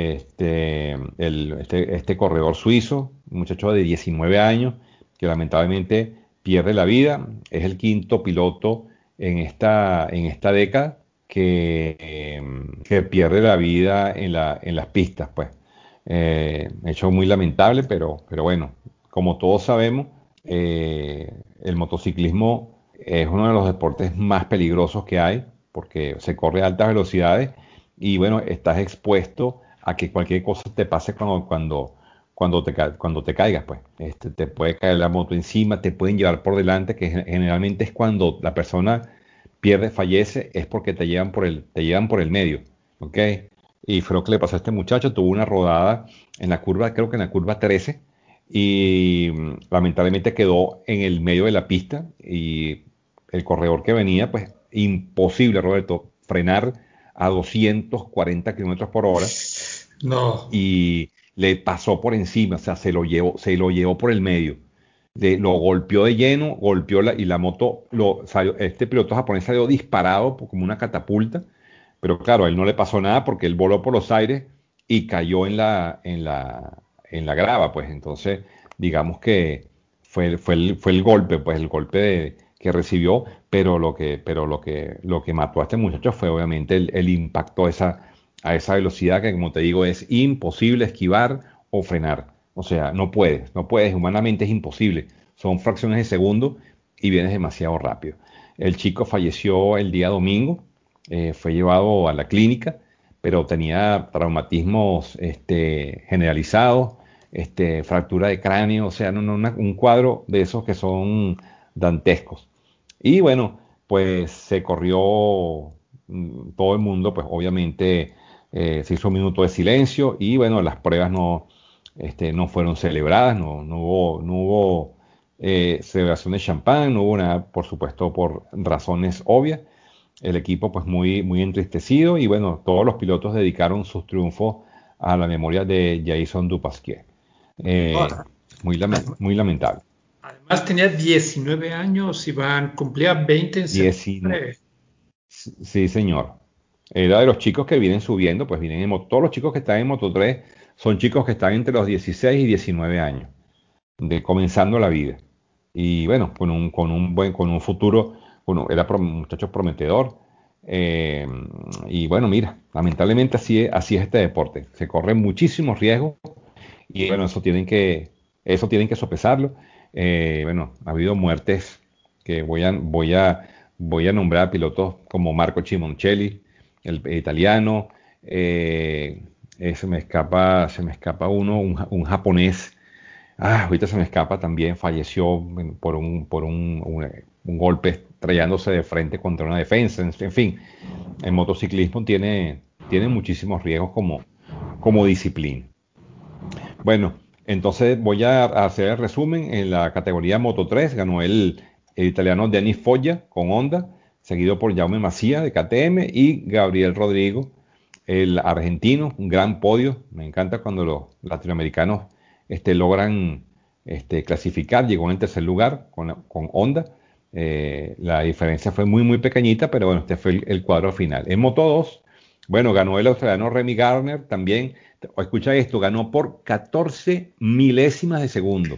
este, el- este, este corredor suizo, un muchacho de diecinueve años, que lamentablemente pierde la vida. Es el quinto piloto en esta, en esta década que, eh, que pierde la vida en la, en las pistas, pues. Eh, hecho muy lamentable, pero, pero bueno, como todos sabemos, eh, el motociclismo es uno de los deportes más peligrosos que hay porque se corre a altas velocidades y bueno, estás expuesto a que cualquier cosa te pase cuando, cuando, cuando te, ca- cuando te caigas, pues. Este, te puede caer la moto encima, te pueden llevar por delante, que gen- generalmente es cuando la persona pierde, fallece, es porque te llevan por el, te llevan por el medio, ¿ok? Y fue lo que le pasó a este muchacho, tuvo una rodada en la curva, creo que en la curva trece, y mm, lamentablemente quedó en el medio de la pista y el corredor que venía, pues imposible, Roberto, frenar a doscientos cuarenta kilómetros por hora No, y le pasó por encima, o sea, se lo llevó, se lo llevó por el medio. Le- lo golpeó de lleno, golpeó la, y la moto, lo, salió- este piloto japonés salió disparado por- como una catapulta, pero claro, a él no le pasó nada porque él voló por los aires y cayó en la, en la, en la grava, pues entonces digamos que fue, fue el, fue el golpe, pues el golpe de- que recibió, pero lo que, pero lo que, lo que mató a este muchacho fue obviamente el, el impacto a esa, a esa velocidad que, como te digo, es imposible esquivar o frenar. O sea, no puedes, no puedes, humanamente es imposible. Son fracciones de segundo y vienes demasiado rápido. El chico falleció el día domingo, eh, fue llevado a la clínica, pero tenía traumatismos este, generalizados, este, fractura de cráneo, o sea, no, no, una- un cuadro de esos que son dantescos. Y bueno, pues se corrió mm, todo el mundo, pues obviamente eh, se hizo un minuto de silencio y bueno, las pruebas no, este, no fueron celebradas, no, no hubo, no hubo eh, celebración de champán, no hubo nada, por supuesto, por razones obvias. El equipo pues muy, muy entristecido y bueno, todos los pilotos dedicaron sus triunfos a la memoria de Jason Dupasquier. Eh, Ahora, muy, lame- muy lamentable. además tenía diecinueve años, Iván, cumplía veinte en Diecinueve. septiembre. Sí, señor. Era de los chicos que vienen subiendo, pues vienen en moto. Todos los chicos que están en Moto tres son chicos que están entre los dieciséis y diecinueve años, de comenzando la vida. Y bueno, con un, con un buen, con un futuro, bueno, era pro- un muchacho prometedor. Eh, y bueno, mira, lamentablemente así es, así es este deporte. Se corren muchísimos riesgos y bueno, eso tienen que, eso tienen que sopesarlo. Eh, bueno, ha habido muertes que voy a, voy a, voy a nombrar pilotos como Marco Chimoncelli, el, italiano. Eh, eh, se me escapa, se me escapa uno, un, ja- un japonés. Ah, ahorita se me escapa también, falleció en- por un, por un, un- un golpe estrellándose de frente contra una defensa. En, en fin, el motociclismo tiene, tiene muchísimos riesgos como, como disciplina. Bueno, entonces voy a hacer el resumen. En la categoría Moto tres ganó el, el italiano Denis Foggia con Honda, seguido por Jaume Masia de K T M y Gabriel Rodrigo, el argentino, un gran podio. Me encanta cuando los latinoamericanos este, logran este, clasificar. Llegó en el tercer lugar con, con Honda. Eh, la diferencia fue muy, muy pequeñita, pero bueno, este fue el, el cuadro final. En Moto dos, bueno, ganó el australiano Remy Gardner también. Escucha esto, ganó por catorce milésimas de segundo.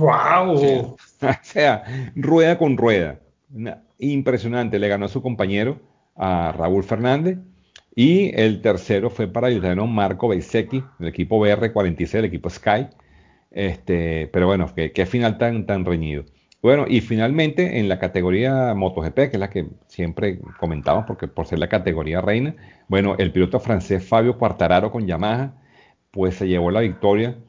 O sea, ¡Wow! o sea, rueda con rueda. Una- impresionante. Le ganó a su compañero, a Raúl Fernández. Y el tercero fue para el italiano Marco Bezzecchi, del equipo B R cuarenta y seis, el equipo Sky. Este, pero bueno, qué, qué final tan, tan reñido. Bueno, y finalmente en la categoría MotoGP, que es la que siempre comentamos, porque por ser la categoría reina, bueno, el piloto francés Fabio Quartararo con Yamaha, pues se llevó la victoria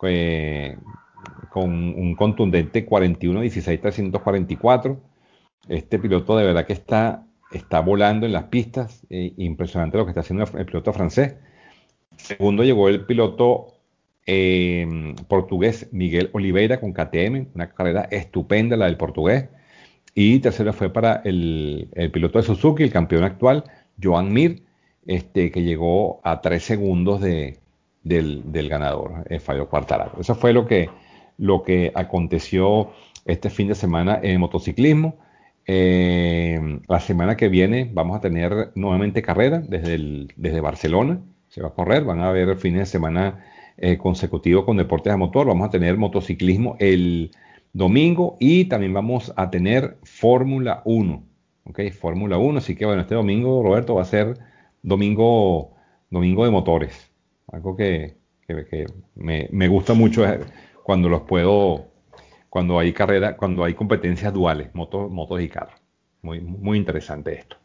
eh, con un contundente cuarenta y uno dieciséis trescientos cuarenta y cuatro. Este piloto de verdad que está, está volando en las pistas, eh, impresionante lo que está haciendo el, el piloto francés. Segundo llegó el piloto eh, portugués Miguel Oliveira con K T M, una carrera estupenda la del portugués. Y tercero fue para el, el piloto de Suzuki, el campeón actual, Joan Mir, este, que llegó a tres segundos de, del, del ganador, eh, Fabio Quartararo. Eso fue lo que, lo que aconteció este fin de semana en el motociclismo. Eh, la semana que viene vamos a tener nuevamente carrera desde, el- desde Barcelona. Se va a correr, van a haber fines de semana eh, consecutivos con deportes a motor. Vamos a tener motociclismo el domingo y también vamos a tener Fórmula uno. ¿Ok? Fórmula uno. Así que bueno, este domingo, Roberto, va a ser domingo, domingo de motores. Algo que, que- que me, me gusta mucho es cuando los puedo, cuando hay carrera, cuando hay competencias duales, motos, motos y carros. Muy, muy interesante esto.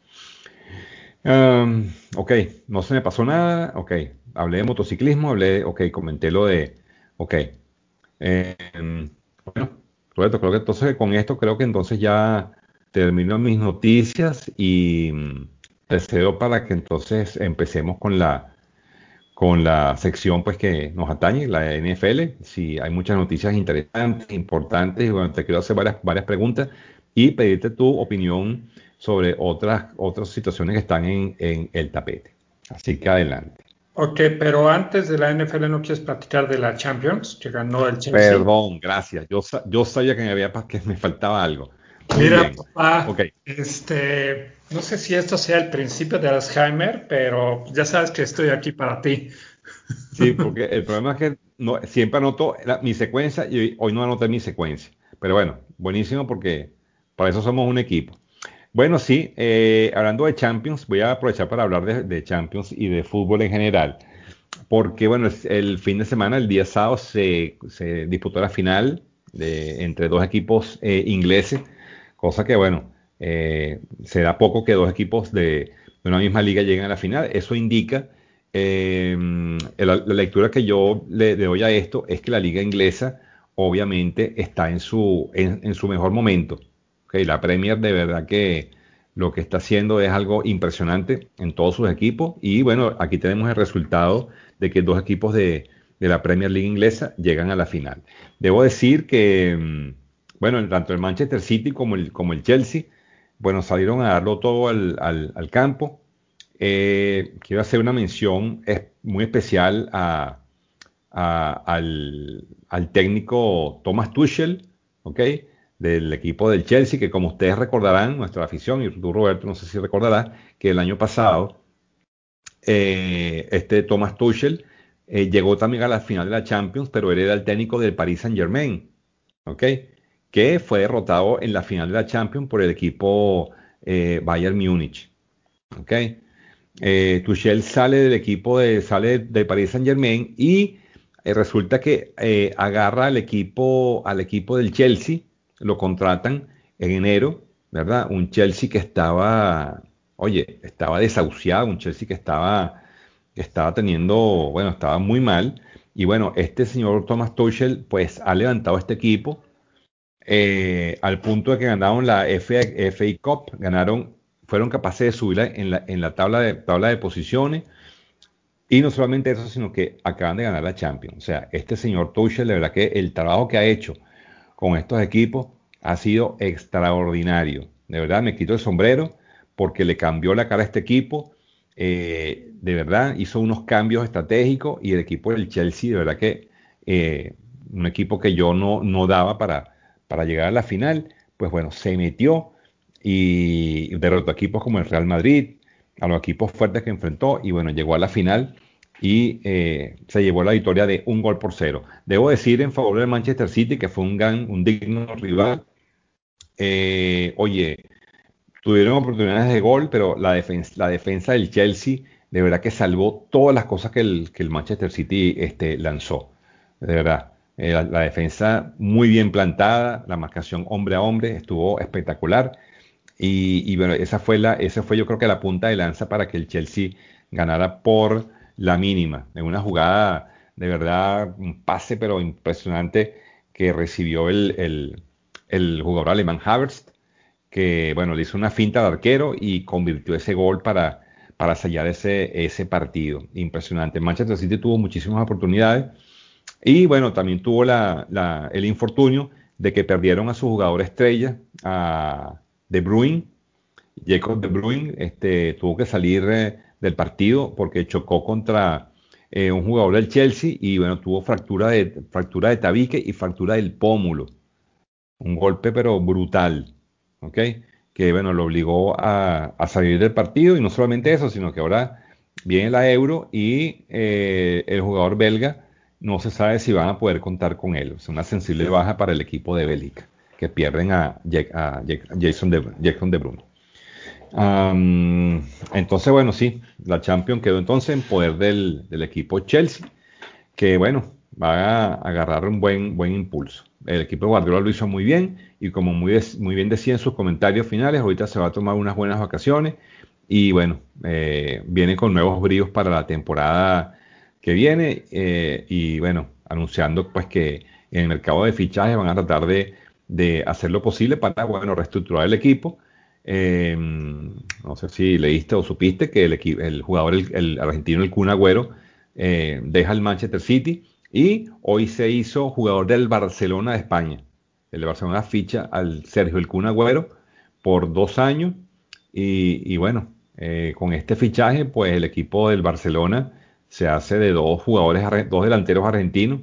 Um, ok, no se me pasó nada. Ok, hablé de motociclismo, hablé, ok, comenté lo de, ok. Eh, bueno, Roberto, creo que entonces con esto creo que entonces ya termino mis noticias y mm, te cedo para que entonces empecemos con la, con la sección pues que nos atañe, la N F L. Si hay muchas noticias interesantes, importantes, y bueno, te quiero hacer varias, varias preguntas y pedirte tu opinión sobre otras, otras situaciones que están en, en el tapete. Así que adelante. Ok, pero antes de la N F L, ¿no quieres platicar de la Champions que ganó el Chelsea? Perdón, gracias. Yo, sa- yo sabía que me había, pa- que me faltaba algo. Muy Mira, bien. Ok. papá, este, no sé si esto sea el principio de Alzheimer, pero ya sabes que estoy aquí para ti. Sí, porque el problema es que no, siempre anoto la- mi secuencia y hoy, hoy no anoté mi secuencia. Pero bueno, buenísimo porque para eso somos un equipo. Bueno, sí, eh, hablando de Champions, voy a aprovechar para hablar de, de Champions y de fútbol en general. Porque bueno, es- el fin de semana, el día sábado, se, se disputó la final de, entre dos equipos eh, ingleses, cosa que bueno, eh, se da poco que dos equipos de, de una misma liga lleguen a la final. Eso indica, eh, la, la lectura que yo le, le doy a esto es que la liga inglesa obviamente está en su, en, en su mejor momento. Ok, la Premier de verdad que lo que está haciendo es algo impresionante en todos sus equipos y bueno, aquí tenemos el resultado de que dos equipos de, de la Premier League inglesa llegan a la final. Debo decir que, mm, bueno, tanto el Manchester City como el, como el Chelsea, bueno, salieron a darlo todo al, al- al campo. eh, quiero hacer una mención es- muy especial a, a- al, al técnico Thomas Tuchel, ¿ok? Del equipo del Chelsea, que como ustedes recordarán, nuestra afición, y tú Roberto, no sé si recordarás, que el año pasado eh, este Thomas Tuchel eh, llegó también a la final de la Champions, pero él era el técnico del Paris Saint-Germain, ¿ok? Que fue derrotado en la final de la Champions por el equipo eh, Bayern Múnich, ¿ok? Eh, Tuchel sale del equipo de, sale del Paris Saint-Germain y eh, resulta que eh, agarra al equipo, al equipo del Chelsea, lo contratan en enero, ¿verdad? Un Chelsea que estaba, oye, estaba desahuciado, un Chelsea que estaba, que estaba teniendo, bueno, estaba muy mal. Y bueno, este señor Thomas Tuchel, pues ha levantado este equipo eh, al punto de que ganaron la F A, F A Cup, ganaron, fueron capaces de subir en la, en la tabla de, tabla de posiciones. Y no solamente eso, sino que acaban de ganar la Champions. O sea, este señor Tuchel, de verdad que el trabajo que ha hecho con estos equipos ha sido extraordinario. De verdad, me quito el sombrero porque le cambió la cara a este equipo. Eh, de verdad, hizo unos cambios estratégicos y el equipo del Chelsea, de verdad que eh, un equipo que yo no, no daba para, para llegar a la final, pues bueno, se metió y derrotó a equipos como el Real Madrid, a los equipos fuertes que enfrentó y bueno, llegó a la final y eh, se llevó la victoria de un gol por cero. Debo decir en favor del Manchester City que fue un gran, un digno rival. Eh, oye, tuvieron oportunidades de gol, pero la defensa, la defensa del Chelsea de verdad que salvó todas las cosas que el, que el Manchester City este, lanzó. De verdad. Eh, la, la defensa muy bien plantada, la marcación hombre a hombre estuvo espectacular. Y, y bueno, esa fue la, esa fue yo creo que la punta de lanza para que el Chelsea ganara por la mínima. En una jugada de verdad, un pase pero impresionante que recibió el, el, el jugador alemán Havertz, que bueno, le hizo una finta al arquero y convirtió ese gol para, para sellar ese, ese partido. Impresionante. Manchester City tuvo muchísimas oportunidades y bueno, también tuvo la, la- el infortunio de que perdieron a su jugador estrella, a De Bruyne. Jacob De Bruyne este, tuvo que salir eh, del partido porque chocó contra eh, un jugador del Chelsea y bueno, tuvo fractura de, fractura de tabique y fractura del pómulo. Un golpe pero brutal, ¿ok? Que bueno, lo obligó a, a salir del partido y no solamente eso, sino que ahora viene la Euro y eh, el jugador belga no se sabe si van a poder contar con él. Es una sensible baja para el equipo de Bélgica, que pierden a, Jack- a Jack- Jason de, Jackson de Bruyne. Am, entonces, bueno, sí, la Champions quedó entonces en poder del, del equipo Chelsea, que bueno, va a agarrar un buen, buen impulso. El equipo de Guardiola lo hizo muy bien y como muy, des- muy bien decía en sus comentarios finales, ahorita se va a tomar unas buenas vacaciones y bueno, eh, viene con nuevos bríos para la temporada que viene eh, y bueno, anunciando pues que en el mercado de fichajes van a tratar de, de hacer lo posible para, bueno, reestructurar el equipo. Eh, no sé si leíste o supiste que el, equi- el jugador, el, el argentino, el Kun Agüero, eh, deja el Manchester City y hoy se hizo jugador del Barcelona de España. El Barcelona ficha al Sergio El Kun Agüero por dos años y, y bueno, eh, con este fichaje pues el equipo del Barcelona se hace de dos jugadores, arre- dos delanteros argentinos,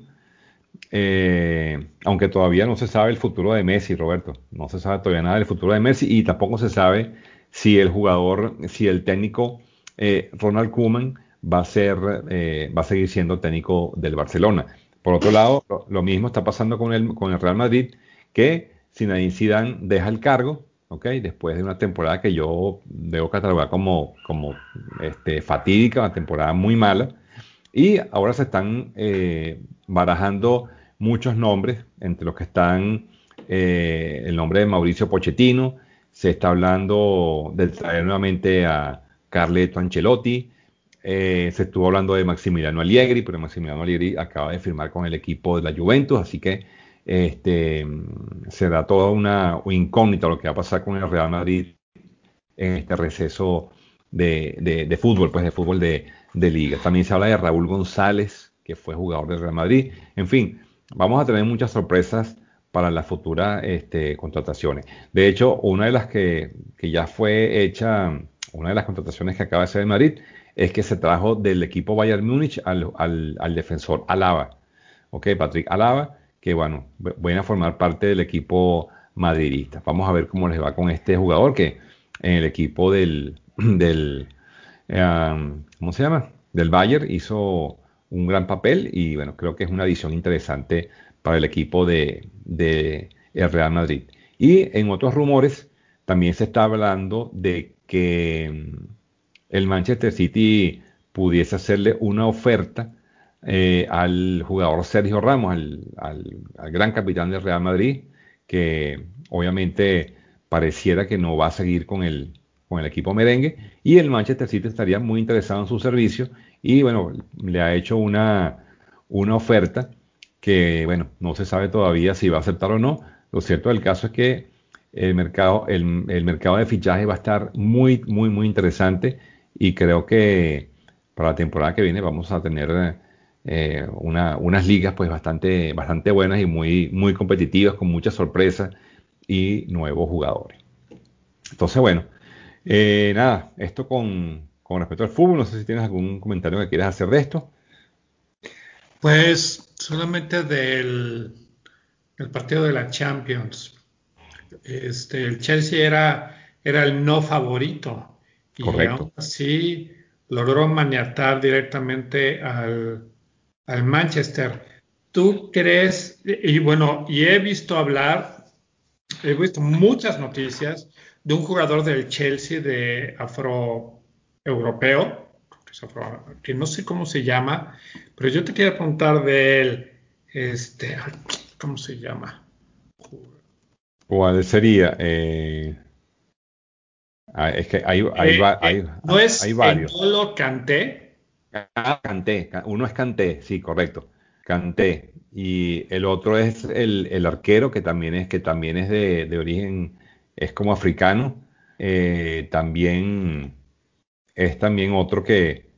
eh, aunque todavía no se sabe el futuro de Messi, Roberto. No se sabe todavía nada del futuro de Messi y tampoco se sabe si el jugador, si el técnico eh, Ronald Koeman va a ser, eh, va a seguir siendo técnico del Barcelona. Por otro lado, lo, lo mismo está pasando con el, con el Real Madrid, que Zinedine Zidane deja el cargo, ¿ok? Después de una temporada que yo debo catalogar como, como este, fatídica, una temporada muy mala. Y ahora se están eh, barajando muchos nombres, entre los que están eh, el nombre de Mauricio Pochettino, se está hablando de traer nuevamente a Carleto Ancelotti, eh, se estuvo hablando de Maximiliano Allegri, pero Maximiliano Allegri acaba de firmar con el equipo de la Juventus, así que este, será toda una incógnita lo que va a pasar con el Real Madrid en este receso de, de, de fútbol, pues de fútbol de, de liga. También se habla de Raúl González, que fue jugador del Real Madrid. En fin, vamos a tener muchas sorpresas para las futuras este, contrataciones. De hecho, una de las que, que ya fue hecha una de las contrataciones que acaba de hacer el Madrid es que se trajo del equipo Bayern Múnich al, al, al defensor Alaba, ok, Patrick Alaba, que bueno, viene a formar parte del equipo madridista. Vamos a ver cómo les va con este jugador que en el equipo del, del eh, ¿cómo se llama? Del Bayern hizo un gran papel y bueno, creo que es una adición interesante para el equipo de, de el Real Madrid. Y en otros rumores también se está hablando de que mm, el Manchester City pudiese hacerle una oferta eh, al jugador Sergio Ramos, al, al- al gran capitán del Real Madrid, que obviamente pareciera que no va a seguir con el, con el equipo merengue, y el Manchester City estaría muy interesado en su servicio, y bueno, le ha hecho una, una oferta que, bueno, no se sabe todavía si va a aceptar o no. Lo cierto del caso es que el mercado, el, el mercado de fichaje va a estar muy, muy, muy interesante y creo que para la temporada que viene vamos a tener eh, una- unas ligas pues bastante, bastante buenas y muy, muy competitivas con muchas sorpresas y nuevos jugadores. Entonces, bueno, eh, nada, esto con, con respecto al fútbol, no sé si tienes algún comentario que quieras hacer de esto. Pues solamente del, del partido de la Champions. Este, el Chelsea era, era el no favorito y aún Correcto. así logró maniatar directamente al, al Manchester. ¿Tú crees? Y bueno, y he visto hablar, he visto muchas noticias de un jugador del Chelsea de afroeuropeo, que, es afro- que no sé cómo se llama, pero yo te quiero preguntar de él, este, ¿cómo se llama? ¿Cuál sería? Eh, ah, es que hay, hay, Eh, va- eh, hay, ¿no hay es varios. N'Golo Kanté? Ah, Kanté, Ca- uno es Kanté, sí, correcto. Kanté. Y el otro es el, el arquero, que también es, que también es de, de origen, es como africano. Eh, también es también otro que,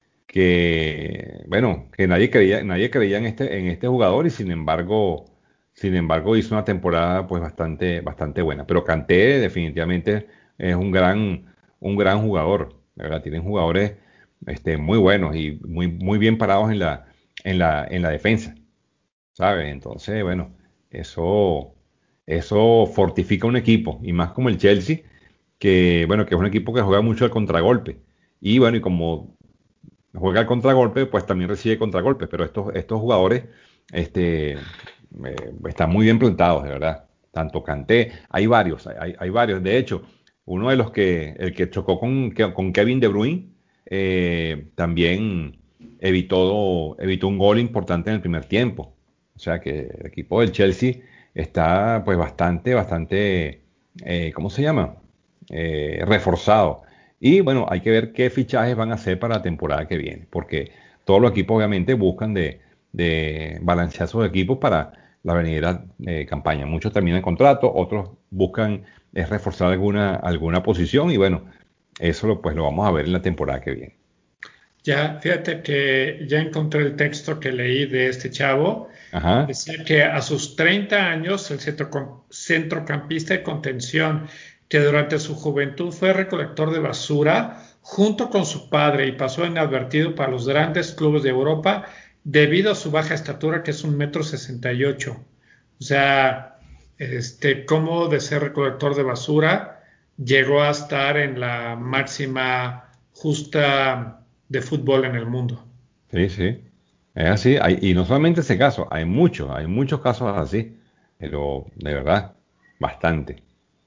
que, bueno, que nadie creía, nadie creía en este, en este jugador y sin embargo, sin embargo hizo una temporada pues bastante, bastante buena. Pero Kanté definitivamente es un gran, un gran jugador, de ¿verdad? Tienen jugadores este, muy buenos y muy, muy bien parados en la, en la, en la defensa, ¿sabes? Entonces, bueno, eso, eso fortifica un equipo y más como el Chelsea, que, bueno, que es un equipo que juega mucho al contragolpe. Y bueno, y como juega al contragolpe, pues también recibe contragolpes, pero estos, estos jugadores este, eh, están muy bien plantados, de verdad. Tanto Kanté, hay varios, hay, hay varios. De hecho, uno de los que, el que chocó con, que- con Kevin De Bruyne, eh, también evitó, evitó un gol importante en el primer tiempo. O sea que el equipo del Chelsea está pues bastante, bastante, eh, ¿cómo se llama? Eh, reforzado. Y bueno, hay que ver qué fichajes van a hacer para la temporada que viene, porque todos los equipos obviamente buscan de, de balancear sus equipos para la venidera eh, campaña. Muchos terminan contrato, otros buscan es reforzar alguna, alguna posición y bueno, eso lo, pues lo vamos a ver en la temporada que viene. Ya, fíjate que ya encontré el texto que leí de este chavo. Ajá, Decía que a sus treinta años, el centrocam- centrocampista de contención, que durante su juventud fue recolector de basura junto con su padre y pasó inadvertido para los grandes clubes de Europa debido a su baja estatura, que es un metro sesenta y ocho. O sea, este, cómo de ser recolector de basura llegó a estar en la máxima justa de fútbol en el mundo. sí, sí. Es así. Hay- y no solamente ese caso, hay muchos, hay muchos casos así, pero de verdad, bastante.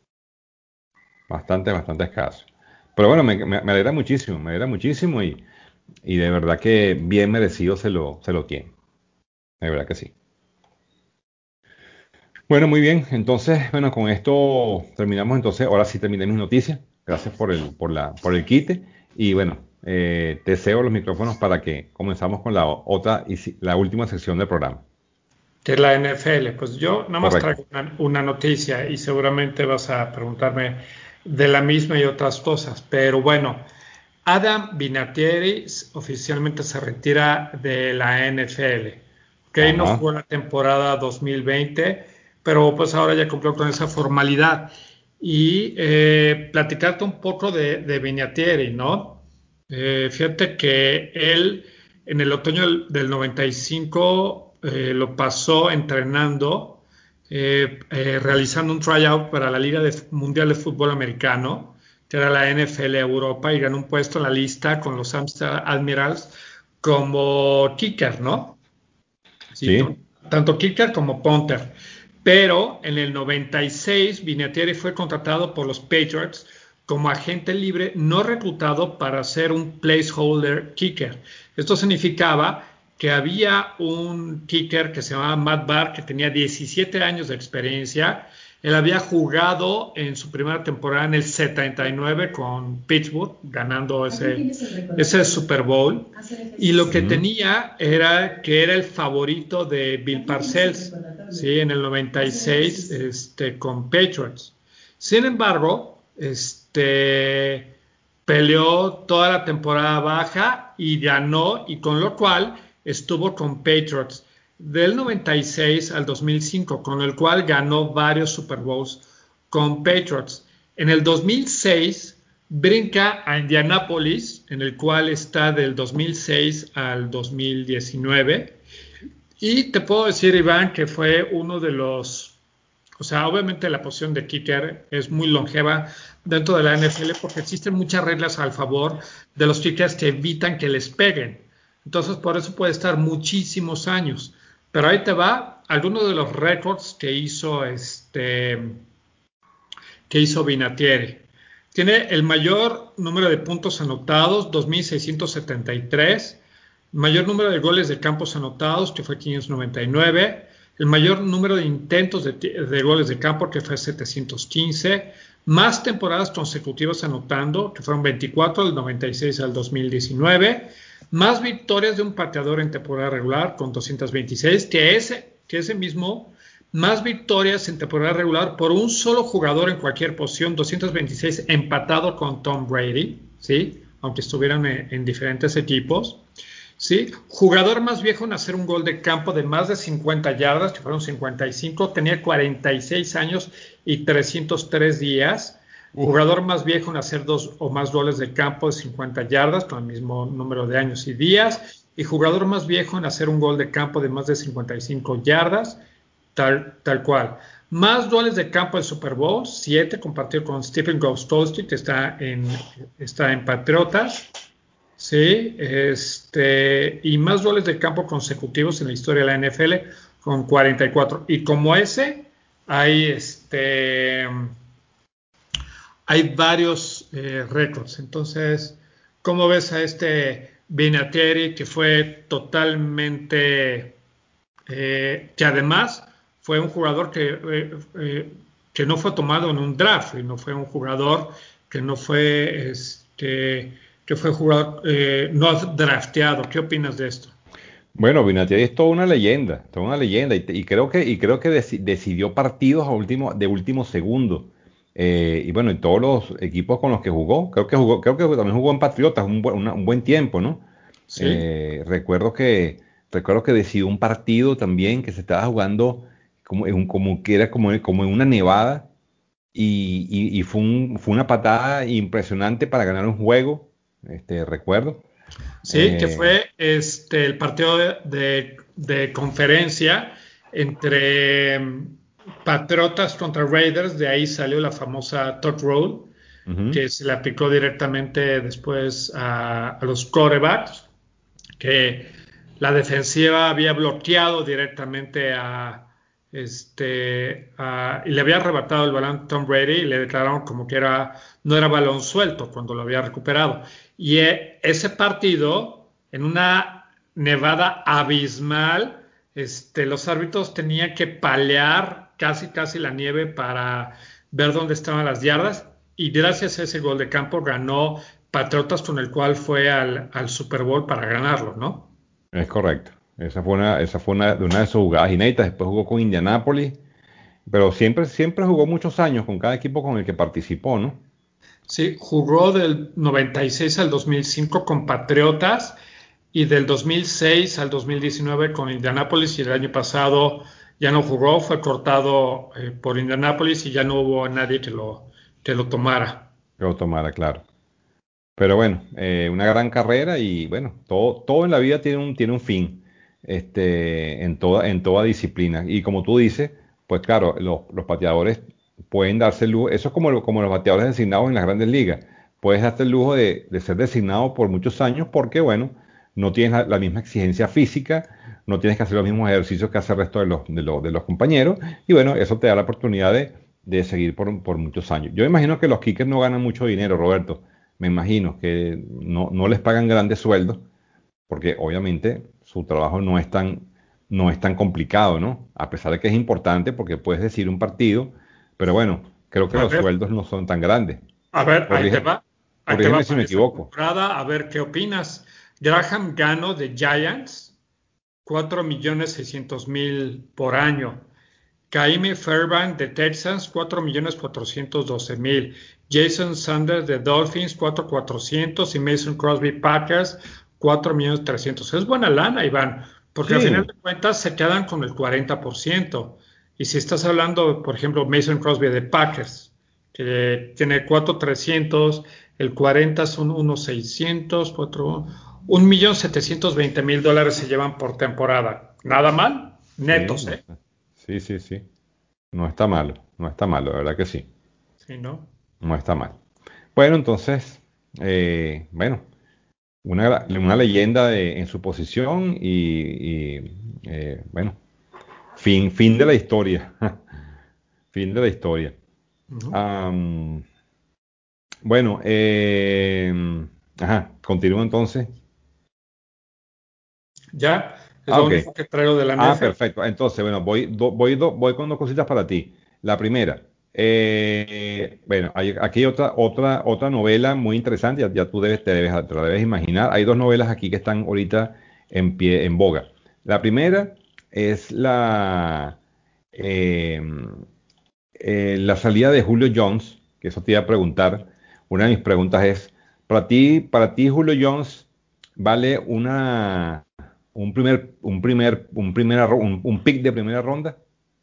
Bastante, bastante escaso. Pero bueno, me, me- me alegra muchísimo, me alegra muchísimo y, y de verdad que bien merecido se lo, se lo tiene. De verdad que sí. Bueno, muy bien. Entonces, bueno, con esto terminamos. Entonces, ahora sí terminé mis noticias. Gracias por el, por la, por el quite. Y bueno, eh, te cedo los micrófonos para que comenzamos con la o- otra y si- la última sección del programa. De la N F L, pues yo nada más Correcto. traigo una, una noticia y seguramente vas a preguntarme de la misma y otras cosas, pero bueno, Adam Vinatieri oficialmente se retira de la N F L. Ok, no Ajá. jugó la temporada dos mil veinte, pero pues ahora ya cumplió con esa formalidad. y eh, platicarte un poco de, de Vinatieri, ¿no? Eh, fíjate que él en el otoño del, del noventa y cinco eh, lo pasó entrenando, eh, eh, realizando un tryout para la Liga de, Mundial de Fútbol Americano, que era la N F L Europa, y ganó un puesto en la lista con los Amsterdam Admirals como kicker, ¿no? Sí, Sí, tanto kicker como punter. Pero en el noventa y seis, Vinatieri fue contratado por los Patriots como agente libre no reclutado para ser un placeholder kicker. Esto significaba que había un kicker que se llamaba Matt Barr, que tenía diecisiete años de experiencia. Él había jugado en su primera temporada en el setenta y nueve con Pittsburgh, ganando ese, ese Super Bowl. Y lo que ujú, tenía era que era el favorito de Bill Parcells, ¿sí? En el noventa y seis este, con Patriots. Sin embargo, este, peleó toda la temporada baja y ganó, y con lo cual estuvo con Patriots del noventa y seis al dos mil cinco, con el cual ganó varios Super Bowls con Patriots. En el dos mil seis brinca a Indianapolis, en el cual está del dos mil seis al dos mil diecinueve. Y te puedo decir, Iván, que fue uno de los, o sea, obviamente la posición de kicker es muy longeva dentro de la N F L porque existen muchas reglas al favor de los kickers que evitan que les peguen. Entonces, por eso puede estar muchísimos años. Pero ahí te va algunos de los récords que hizo este que hizo Vinatieri. Tiene el mayor número de puntos anotados, dos mil seiscientos setenta y tres, mayor número de goles de campos anotados, que fue quinientos noventa y nueve, el mayor número de intentos de, de goles de campo, que fue setecientos quince, más temporadas consecutivas anotando, que fueron veinticuatro del noventa y seis al dos mil diecinueve, más victorias de un pateador en temporada regular con doscientos veintiséis, que ese, que ese mismo más victorias en temporada regular por un solo jugador en cualquier posición, doscientos veintiséis, empatado con Tom Brady, ¿sí? Aunque estuvieran en, en diferentes equipos. ¿Sí? Jugador más viejo en hacer un gol de campo de más de cincuenta yardas, que fueron cincuenta y cinco, tenía cuarenta y seis años y trescientos tres días. uf, Jugador más viejo en hacer dos o más goles de campo de cincuenta yardas, con el mismo número de años y días. Y jugador más viejo en hacer un gol de campo de más de cincuenta y cinco yardas, tal, tal cual. Más goles de campo del Super Bowl, siete, compartido con Stephen Gostkowski, que está en, está en Patriotas. Sí, este, y más goles de campo consecutivos en la historia de la N F L con cuarenta y cuatro. Y como ese, hay, este, hay varios eh, récords. Entonces, ¿cómo ves a este Vinatieri que fue totalmente, eh, que además fue un jugador que, eh, eh, que no fue tomado en un draft, y no fue un jugador que no fue, este, que fue jugador eh, no drafteado? ¿Qué opinas de esto? bueno, Vinatieri es toda una leyenda, toda una leyenda, y, y creo que, y creo que deci- decidió partidos a último, de último segundo. Eh, y bueno, en todos los equipos con los que jugó, creo que jugó, creo que también jugó en Patriotas un, buen una- un buen tiempo, ¿no? Sí, Eh, recuerdo que, recuerdo que decidió un partido también que se estaba jugando como, en un, como que era como, como en una nevada, y, y- y fue un- fue una patada impresionante para ganar un juego, este, recuerdo. sí, que Eh, fue este, el partido de, de, de conferencia entre um, Patriotas contra Raiders. De ahí salió la famosa Todd Roll, ujú. que se le aplicó directamente después a, a los quarterbacks, que la defensiva había bloqueado directamente a, este, a, y le había arrebatado el balón a Tom Brady y le declararon como que era, no era balón suelto cuando lo había recuperado. Y eh, ese partido, en una nevada abismal, este, los árbitros tenían que palear casi casi la nieve para ver dónde estaban las yardas, y gracias a ese gol de campo ganó Patriotas, con el cual fue al, al Super Bowl para ganarlo, ¿no? Es correcto. Esa fue una, esa fue una, de una de sus jugadas inéditas. Después jugó con Indianapolis, pero siempre, siempre jugó muchos años con cada equipo con el que participó, ¿no? Sí, jugó del noventa y seis al dos mil cinco con Patriotas y del dos mil seis al dos mil diecinueve con Indianapolis, y el año pasado ya no jugó, fue cortado eh, por Indianapolis y ya no hubo nadie que lo, que lo tomara. que lo tomara, claro. Pero bueno, eh, una gran carrera y bueno, todo, todo en la vida tiene un, tiene un fin, este, en toda, en toda disciplina. Y como tú dices, pues claro, los, los pateadores pueden darse el lujo, eso es como, lo- como los bateadores designados en las grandes ligas. Puedes darte el lujo de, de ser designado por muchos años porque, bueno, no tienes la, la misma exigencia física, no tienes que hacer los mismos ejercicios que hace el resto de los, de los, de los compañeros. Y bueno, eso te da la oportunidad de, de seguir por, por muchos años. Yo imagino que los kickers no ganan mucho dinero, Roberto. Me imagino que no, no les pagan grandes sueldos, porque obviamente su trabajo no es tan, no es tan complicado, ¿no? A pesar de que es importante porque puedes decir un partido, pero bueno, creo que A los ver, sueldos no son tan grandes. a ver, ahí te Corrige- va. Ahí te Corrígeme va si para me esta equivoco. temporada, a ver qué opinas. Graham Gano de Giants, cuatro millones seiscientos mil por año. Jaime Fairbanks de Texans, cuatro millones cuatrocientos doce mil. Jason Sanders de Dolphins, cuatro millones cuatrocientos. Y Mason Crosby Packers, cuatro millones trescientos. Es buena lana, Iván, porque al final Sí, de cuentas se quedan con el cuarenta por ciento. Y si estás hablando, por ejemplo, Mason Crosby de Packers, que tiene cuatro millones trescientos, el cuarenta son unos seiscientos, cuatro, un millón setecientos veinte mil dólares se llevan por temporada. Nada mal, sí, netos, no ¿eh? está- sí, sí, sí. No está malo, no está malo, la verdad que sí. Sí, ¿no? No está mal. Bueno, entonces, eh, bueno, una, una leyenda de- en su posición y, y, eh, bueno, fin, fin de la historia. Fin de la historia. Ujú. Am, bueno, eh, ajá, continúo entonces. Ya, es Ah, lo ok. único que traigo de la Ah, N F L. perfecto. Entonces, bueno, voy, do- voy, do- voy con dos cositas para ti. La primera, eh, bueno, hay, aquí hay otra, otra, otra novela muy interesante, ya, ya tú debes, te debes, te la debes imaginar. Hay dos novelas aquí que están ahorita en pie, en boga. La primera es la, eh, eh, la salida de Julio Jones, que eso te iba a preguntar. Una de mis preguntas es, para ti, para ti Julio Jones vale una un primer un primer un primera ro- un, un pick de primera ronda.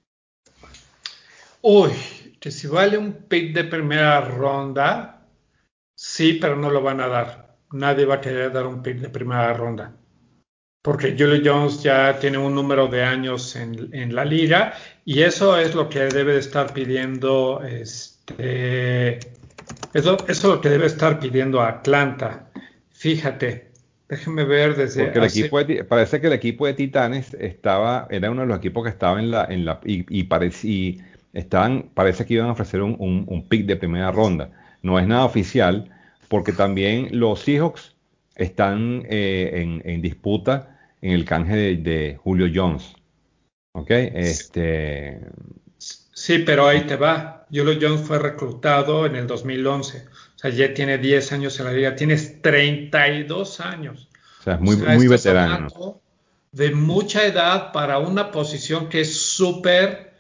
Uy, que si vale un pick de primera ronda, sí, pero no lo van a dar. Nadie va a querer dar un pick de primera ronda. Porque Julio Jones ya tiene un número de años en, en la liga y eso es lo que debe de estar pidiendo, este, eso, eso es lo que debe estar pidiendo Atlanta. Fíjate, déjeme ver desde Porque el hace. equipo de Ti- parece que el equipo de Titanes estaba, era uno de los equipos que estaba en la, en la, y, y, parec- y estaban, parece que iban a ofrecer un, un, un pick de primera ronda. No es nada oficial, porque también los Seahawks están eh, en, en disputa en el canje de, de Julio Jones. ¿Ok? Este, Sí, pero ahí te va. Julio Jones fue reclutado en el dos mil once. O sea, ya tiene diez años en la liga. Tienes treinta y dos años. o sea, es O muy, sea, muy estás veterano. hablando de mucha edad para una posición que es súper,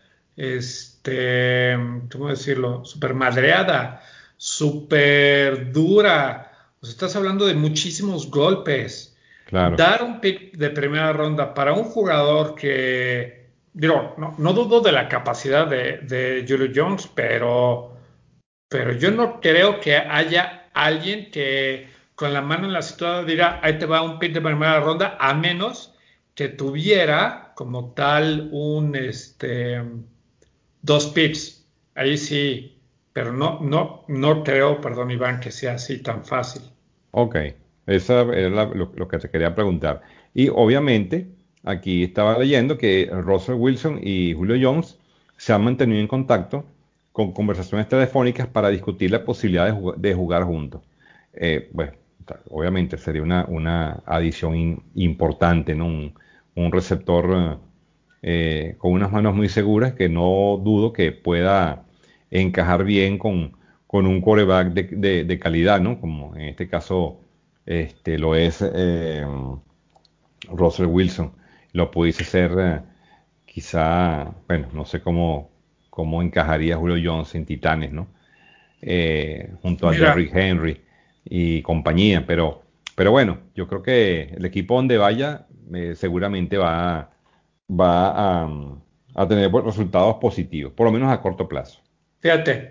este, ¿cómo decirlo? Súper madreada, súper dura. O sea, estás hablando de muchísimos golpes. Claro. Dar un pick de primera ronda para un jugador que, digo, no, no dudo de la capacidad de, de Julio Jones, pero, pero yo no creo que haya alguien que con la mano en la cintura diga, ahí te va un pick de primera ronda, a menos que tuviera como tal un, este, dos picks. Ahí sí, pero no, no, no creo, perdón, Iván, que sea así tan fácil. Ok, esa era la- lo, lo que te quería preguntar. Y obviamente, aquí estaba leyendo que Russell Wilson y Julio Jones se han mantenido en contacto con conversaciones telefónicas para discutir la posibilidad de, jug- de jugar juntos. Eh, bueno, ta- obviamente sería una, una adición in- importante, ¿no? Un, un receptor eh, con unas manos muy seguras que no dudo que pueda encajar bien con, con un quarterback de, de- de calidad, ¿no? Como en este caso este, lo es eh, Russell Wilson. Lo pudiese ser eh, quizá, bueno, no sé cómo, cómo encajaría Julio Jones en Titanes, ¿no? Eh, junto a Mira, Derrick Henry y compañía, pero, pero bueno, yo creo que el equipo donde vaya eh, seguramente va a, va a, a tener bu- resultados positivos, por lo menos a corto plazo. fíjate,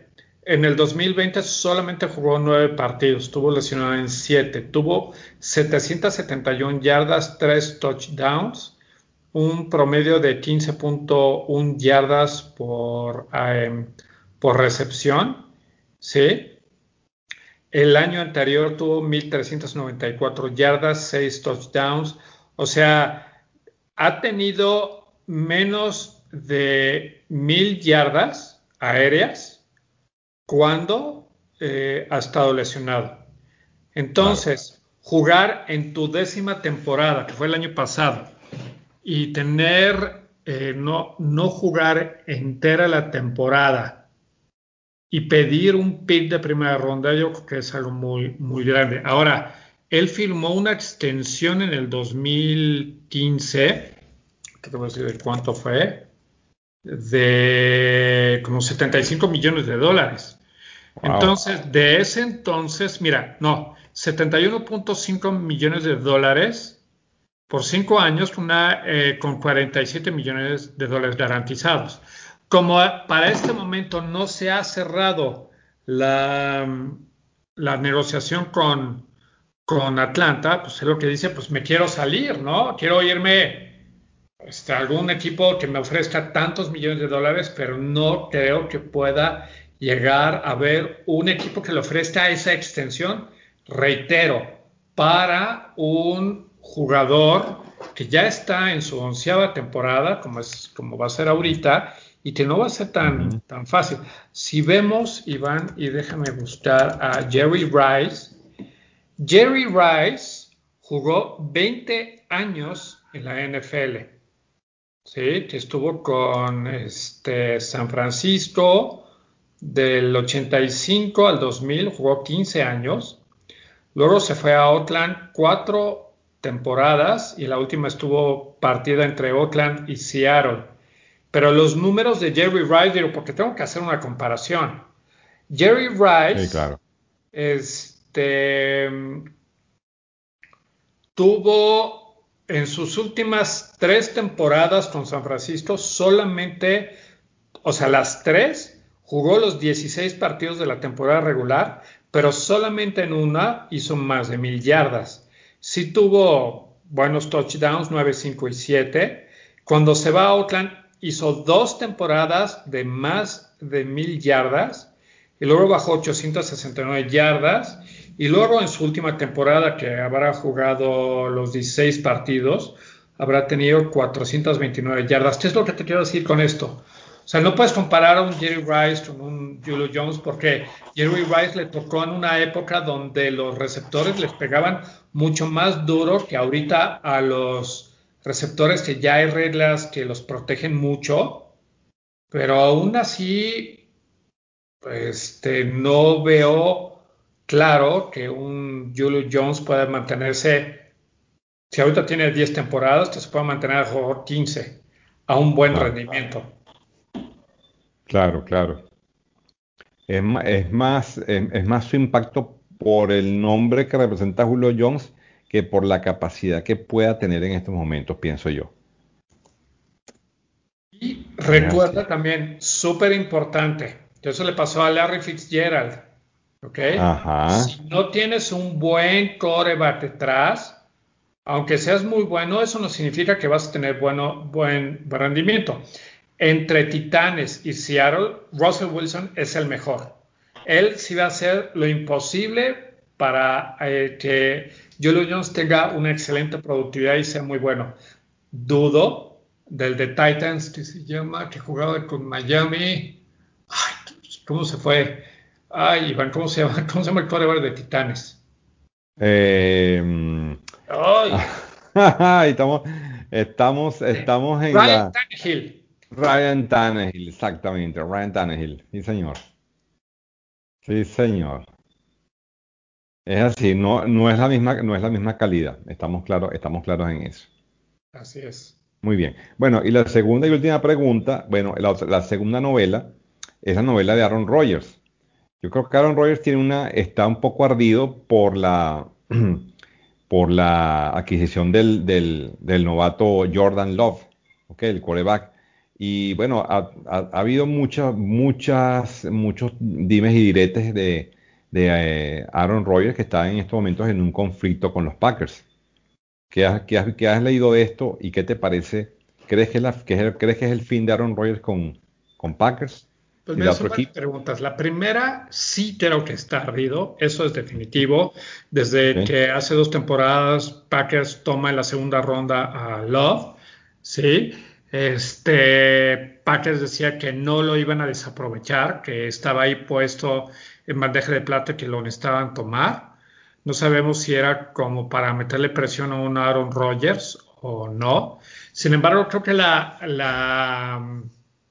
en el dos mil veinte solamente jugó nueve partidos, estuvo lesionado en siete, tuvo setecientas setenta y una yardas, tres touchdowns, un promedio de quince punto uno yardas por, eh, por recepción, ¿sí? El año anterior tuvo mil trescientas noventa y cuatro yardas, seis touchdowns, o sea, ha tenido menos de mil yardas aéreas cuando eh, ha estado lesionado. Claro. Entonces, jugar en tu décima temporada, que fue el año pasado, y tener, eh, no, no jugar entera la temporada y pedir un pick de primera ronda, yo creo que es algo muy, muy grande. Ahora, él firmó una extensión en el dos mil quince, que te voy a decir de cuánto fue, de como setenta y cinco millones de dólares. Wow. Entonces, de ese entonces, mira, no, setenta y uno punto cinco millones de dólares por cinco años con, una, eh, con cuarenta y siete millones de dólares garantizados. Como para este momento no se ha cerrado la, la negociación con, con Atlanta, pues es lo que dice, pues me quiero salir, ¿no? Quiero irme este, a algún equipo que me ofrezca tantos millones de dólares, pero no creo que pueda llegar a ver un equipo que le ofrezca esa extensión, reitero, para un jugador que ya está en su onceava temporada, como, es, como va a ser ahorita, y que no va a ser tan, Ujú. tan fácil. Si vemos, Iván, y déjame buscar a Jerry Rice, Jerry Rice jugó veinte años en la N F L, ¿sí? Que estuvo con este, San Francisco del ochenta y cinco al dos mil, jugó quince años. Luego se fue a Oakland cuatro temporadas y la última estuvo partida entre Oakland y Seattle. Pero los números de Jerry Rice, digo, porque tengo que hacer una comparación. Jerry Sí, Rice claro. este, tuvo en sus últimas tres temporadas con San Francisco solamente, o sea, las tres, jugó los dieciséis partidos de la temporada regular, pero solamente en una hizo más de mil yardas. Sí tuvo buenos touchdowns, nueve, cinco y siete. Cuando se va a Oakland, hizo dos temporadas de más de mil yardas y luego bajó ochocientas sesenta y nueve yardas. Y luego en su última temporada, que habrá jugado los dieciséis partidos, habrá tenido cuatrocientas veintinueve yardas. ¿Qué es lo que te quiero decir con esto? O sea, no puedes comparar a un Jerry Rice con un Julio Jones porque Jerry Rice le tocó en una época donde los receptores les pegaban mucho más duro que ahorita a los receptores, que ya hay reglas que los protegen mucho, pero aún así este, no veo claro que un Julio Jones pueda mantenerse, si ahorita tiene diez temporadas, que se pueda mantener a lo mejor quince a un buen Claro. rendimiento. Claro, claro. Es, ma- es más, es, es más su impacto por el nombre que representa Julio Jones que por la capacidad que pueda tener en estos momentos, pienso yo. Y Es así. recuerda también, súper importante, que eso le pasó a Larry Fitzgerald, ¿ok? Ajá. Si no tienes un buen coreback detrás, aunque seas muy bueno, eso no significa que vas a tener bueno, buen rendimiento. Entre Titanes y Seattle, Russell Wilson es el mejor. Él sí va a hacer lo imposible para eh, que Julio Jones tenga una excelente productividad y sea muy bueno. Dudo del de Titans, que se llama, que jugaba con Miami. Ay, ¿cómo se fue? Ay, Iván, ¿cómo se llama? ¿Cómo se llama el quarterback de Titanes? Eh, mm, Ay, estamos, estamos, estamos en Ryan la Tannehill. Ryan Tannehill, exactamente, Ryan Tannehill, sí señor, sí señor. Es así, no, no es la misma, no es la misma calidad, estamos claros, estamos claros en eso. Así es. Muy bien. Bueno, y la segunda y última pregunta, bueno, la, otra- la segunda novela es la novela de Aaron Rodgers. Yo creo que Aaron Rodgers tiene una, está un poco ardido por la, por la adquisición del, del, del novato Jordan Love, ¿ok? El quarterback. Y bueno, ha, ha- ha habido muchas, muchas, muchos dimes y diretes de, de eh, Aaron Rodgers que está en estos momentos en un conflicto con los Packers. ¿Qué has, qué has- qué has leído de esto y qué te parece? ¿Crees que, es la- que es el, crees que es el fin de Aaron Rodgers con, con Packers Pues y de mira, otro son varias equipo? preguntas. La primera, sí creo que está ardido, eso es definitivo. Desde ¿Ok? que hace dos temporadas Packers toma en la segunda ronda a Love, ¿sí? Este, Packers decía que no lo iban a desaprovechar, que estaba ahí puesto en bandeja de plata, que lo necesitaban tomar. No sabemos si era como para meterle presión a un Aaron Rodgers o no. Sin embargo, creo que la, la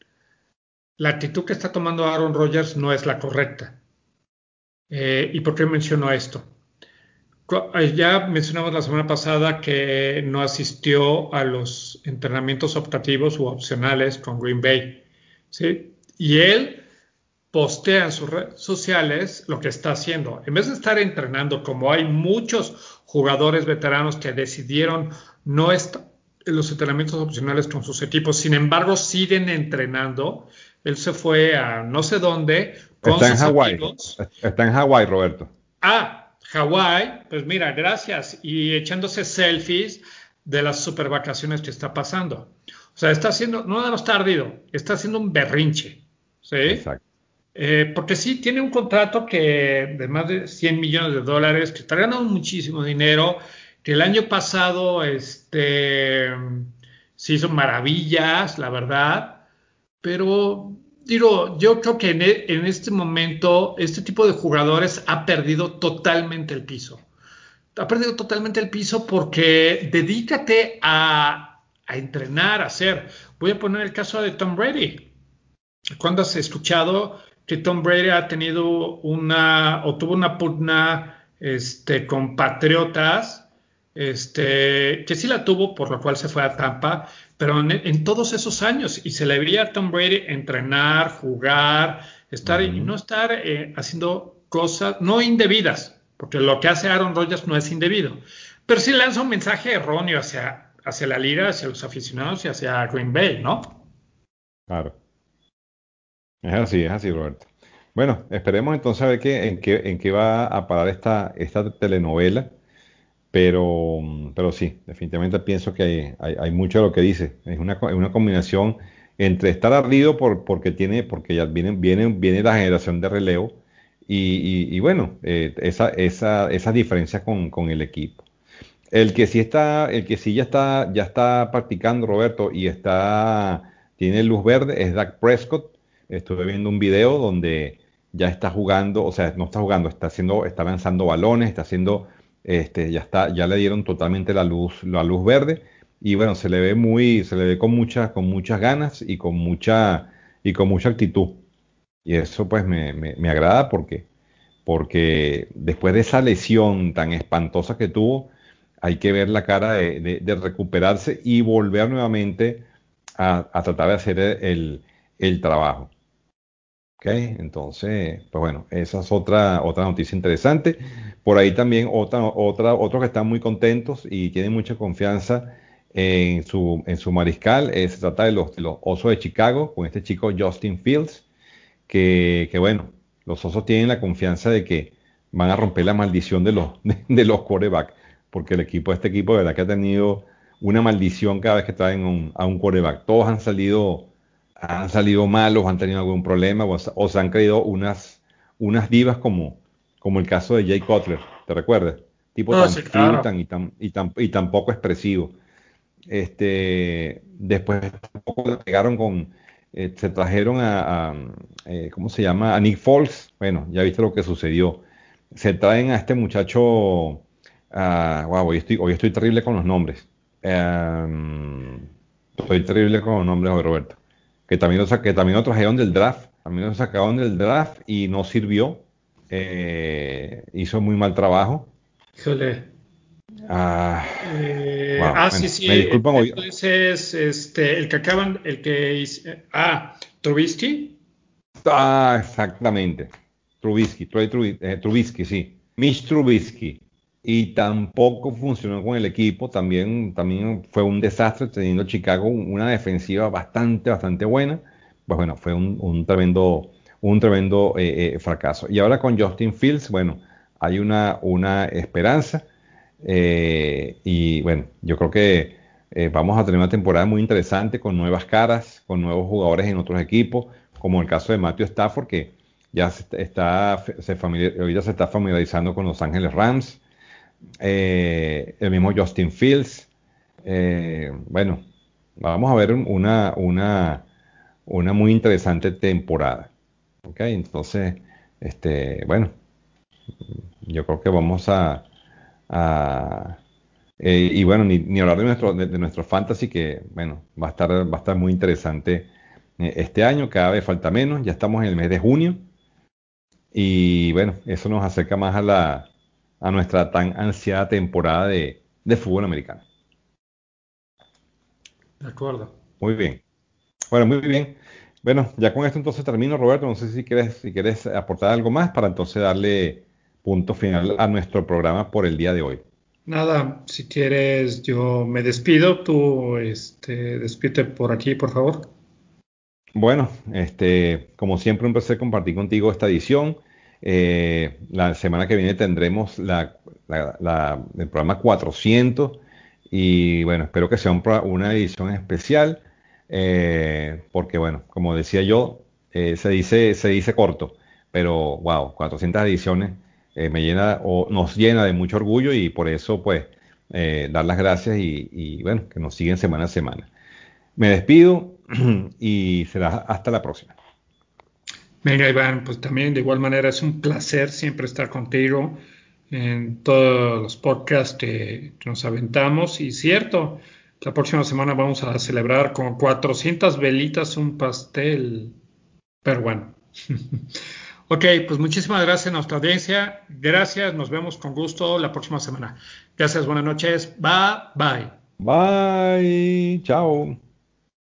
la actitud que está tomando Aaron Rodgers no es la correcta. Eh, ¿Y por qué menciono esto? Eh, Ya mencionamos la semana pasada que no asistió a los entrenamientos optativos u opcionales con Green Bay, ¿sí? Y él postea en sus redes sociales lo que está haciendo. En vez de estar entrenando, como hay muchos jugadores veteranos que decidieron no estar en los entrenamientos opcionales con sus equipos, sin embargo siguen entrenando. Él se fue a no sé dónde con Está en sus Hawái. amigos. Está en Hawái, Roberto. Ah, Hawái, pues mira, gracias. Y echándose selfies de las super vacaciones que está pasando. O sea, está haciendo, no nada más está ardido, está haciendo un berrinche. ¿Sí? Exacto. Eh, porque sí, tiene un contrato que de más de cien millones de dólares, que está ganando muchísimo dinero, que el año pasado este, se hizo maravillas, la verdad, pero digo, yo creo que en, e- en este momento este tipo de jugadores ha perdido totalmente el piso. Ha perdido totalmente el piso porque dedícate a, a entrenar, a hacer. Voy a poner el caso de Tom Brady. ¿Cuándo has escuchado que Tom Brady ha tenido una o tuvo una pugna este, con Patriotas? Este, que sí la tuvo, por lo cual se fue a Tampa, pero en, en todos esos años, y se le veía a Tom Brady entrenar, jugar, estar y Ujú. no estar eh, haciendo cosas no indebidas, porque lo que hace Aaron Rodgers no es indebido, pero sí lanza un mensaje erróneo hacia, hacia la liga, hacia los aficionados y hacia Green Bay, ¿no? Claro. Es así, es así, Roberto. Bueno, esperemos entonces a ver qué, en qué, en qué va a parar esta, esta telenovela. Pero, pero sí, definitivamente pienso que hay, hay- hay mucho de lo que dice. Es una, co- es una combinación entre estar ardido por, porque tiene, porque ya viene, viene, viene la generación de relevo y, y- y bueno, eh, esa, esa, esas diferencias con, con el equipo. El que sí está, el que sí ya está, ya está practicando, Roberto, y está, tiene luz verde, es Dak Prescott. Estuve viendo un video donde ya está jugando, o sea, no está jugando, está haciendo, está lanzando balones, está haciendo, este, ya está, ya le dieron totalmente la luz, la luz verde. Y bueno, se le ve muy, se le ve con muchas, con muchas ganas y con mucha, y con mucha actitud. Y eso pues me, me, me agrada porque porque después de esa lesión tan espantosa que tuvo, hay que ver la cara de, de- de recuperarse y volver nuevamente a, a tratar de hacer el, el trabajo. ¿Ok? Entonces, pues bueno, esa es otra, otra noticia interesante. Por ahí también otra, otra, otros que están muy contentos y tienen mucha confianza en su, en su mariscal. Eh, se trata de los, de los Osos de Chicago, con este chico Justin Fields que, que bueno, los Osos tienen la confianza de que van a romper la maldición de los, de, de los quarterbacks, porque el equipo, este equipo de verdad que ha tenido una maldición cada vez que traen un- a un quarterback. Todos han salido, han salido malos, han tenido algún problema, o, se o se han creído unas, unas divas como, como el caso de Jay Cutler, ¿te recuerdas? Tipo Oh, tan sí, frío y claro. tan, y tan, y tan, y tan poco expresivo. Este, después tampoco le pegaron con, eh, se trajeron a, a, eh, ¿cómo se llama? A Nick Foles. Bueno, ya viste lo que sucedió. Se traen a este muchacho, ah, wow, hoy estoy, hoy estoy terrible con los nombres. Em, estoy terrible con los nombres hoy, Roberto. Que también lo, sa- que también lo trajeron del draft. También lo sacaron del draft y no sirvió. Eh, hizo muy mal trabajo. Híjole. Ah, Eh, wow, ah, sí, bueno, sí, me el disculpan que hoy. tú dices, este, el que acaban, el que hice- ah, Trubisky. Ah, exactamente. Trubisky, Troy Trubi- eh, Trubisky, sí. Mitch Trubisky. y tampoco funcionó con el equipo. También, también fue un desastre, teniendo Chicago una defensiva bastante, bastante buena. Pues bueno, fue un, un tremendo, un tremendo eh, eh, fracaso. Y ahora con Justin Fields, bueno, hay una, una esperanza. Eh, y bueno, yo creo que eh, vamos a tener una temporada muy interesante con nuevas caras, con nuevos jugadores en otros equipos, como el caso de Matthew Stafford, que ya se está, se familiar- ahorita se está familiarizando con Los Ángeles Rams. Eh, el mismo Justin Fields. Eh, bueno, vamos a ver una, una, una muy interesante temporada. ¿Ok? Entonces, este, bueno, yo creo que vamos a, a- eh, y bueno, ni, ni hablar de nuestro, de, de nuestro fantasy, que bueno, va a estar, va a estar muy interesante eh, este año, cada vez falta menos, ya estamos en el mes de junio, y bueno, eso nos acerca más a la, a nuestra tan ansiada temporada de, de fútbol americano. De acuerdo. Muy bien. Bueno, muy bien. Bueno, ya con esto entonces termino, Roberto. No sé si quieres, si quieres aportar algo más para entonces darle punto final a nuestro programa por el día de hoy. Nada, si quieres, yo me despido. Tú, este, despídete por aquí, por favor. Bueno, este, como siempre, un placer compartir contigo esta edición. Eh, la semana que viene tendremos la- la- la- el programa cuatrocientos y bueno, espero que sea un pro- una edición especial eh, porque bueno, como decía yo, eh, se dice, se dice corto, pero wow, cuatrocientas ediciones eh, me llena o nos llena de mucho orgullo y por eso pues eh, dar las gracias y, y bueno, que nos siguen semana a semana. Me despido y será hasta la próxima. Venga, Iván, pues también de igual manera es un placer siempre estar contigo en todos los podcasts que nos aventamos. Y cierto, la próxima semana vamos a celebrar con cuatrocientas velitas un pastel. Pero bueno. Ok, pues muchísimas gracias a nuestra audiencia. Gracias, nos vemos con gusto la próxima semana. Gracias, buenas noches. Bye, bye. Bye, chao.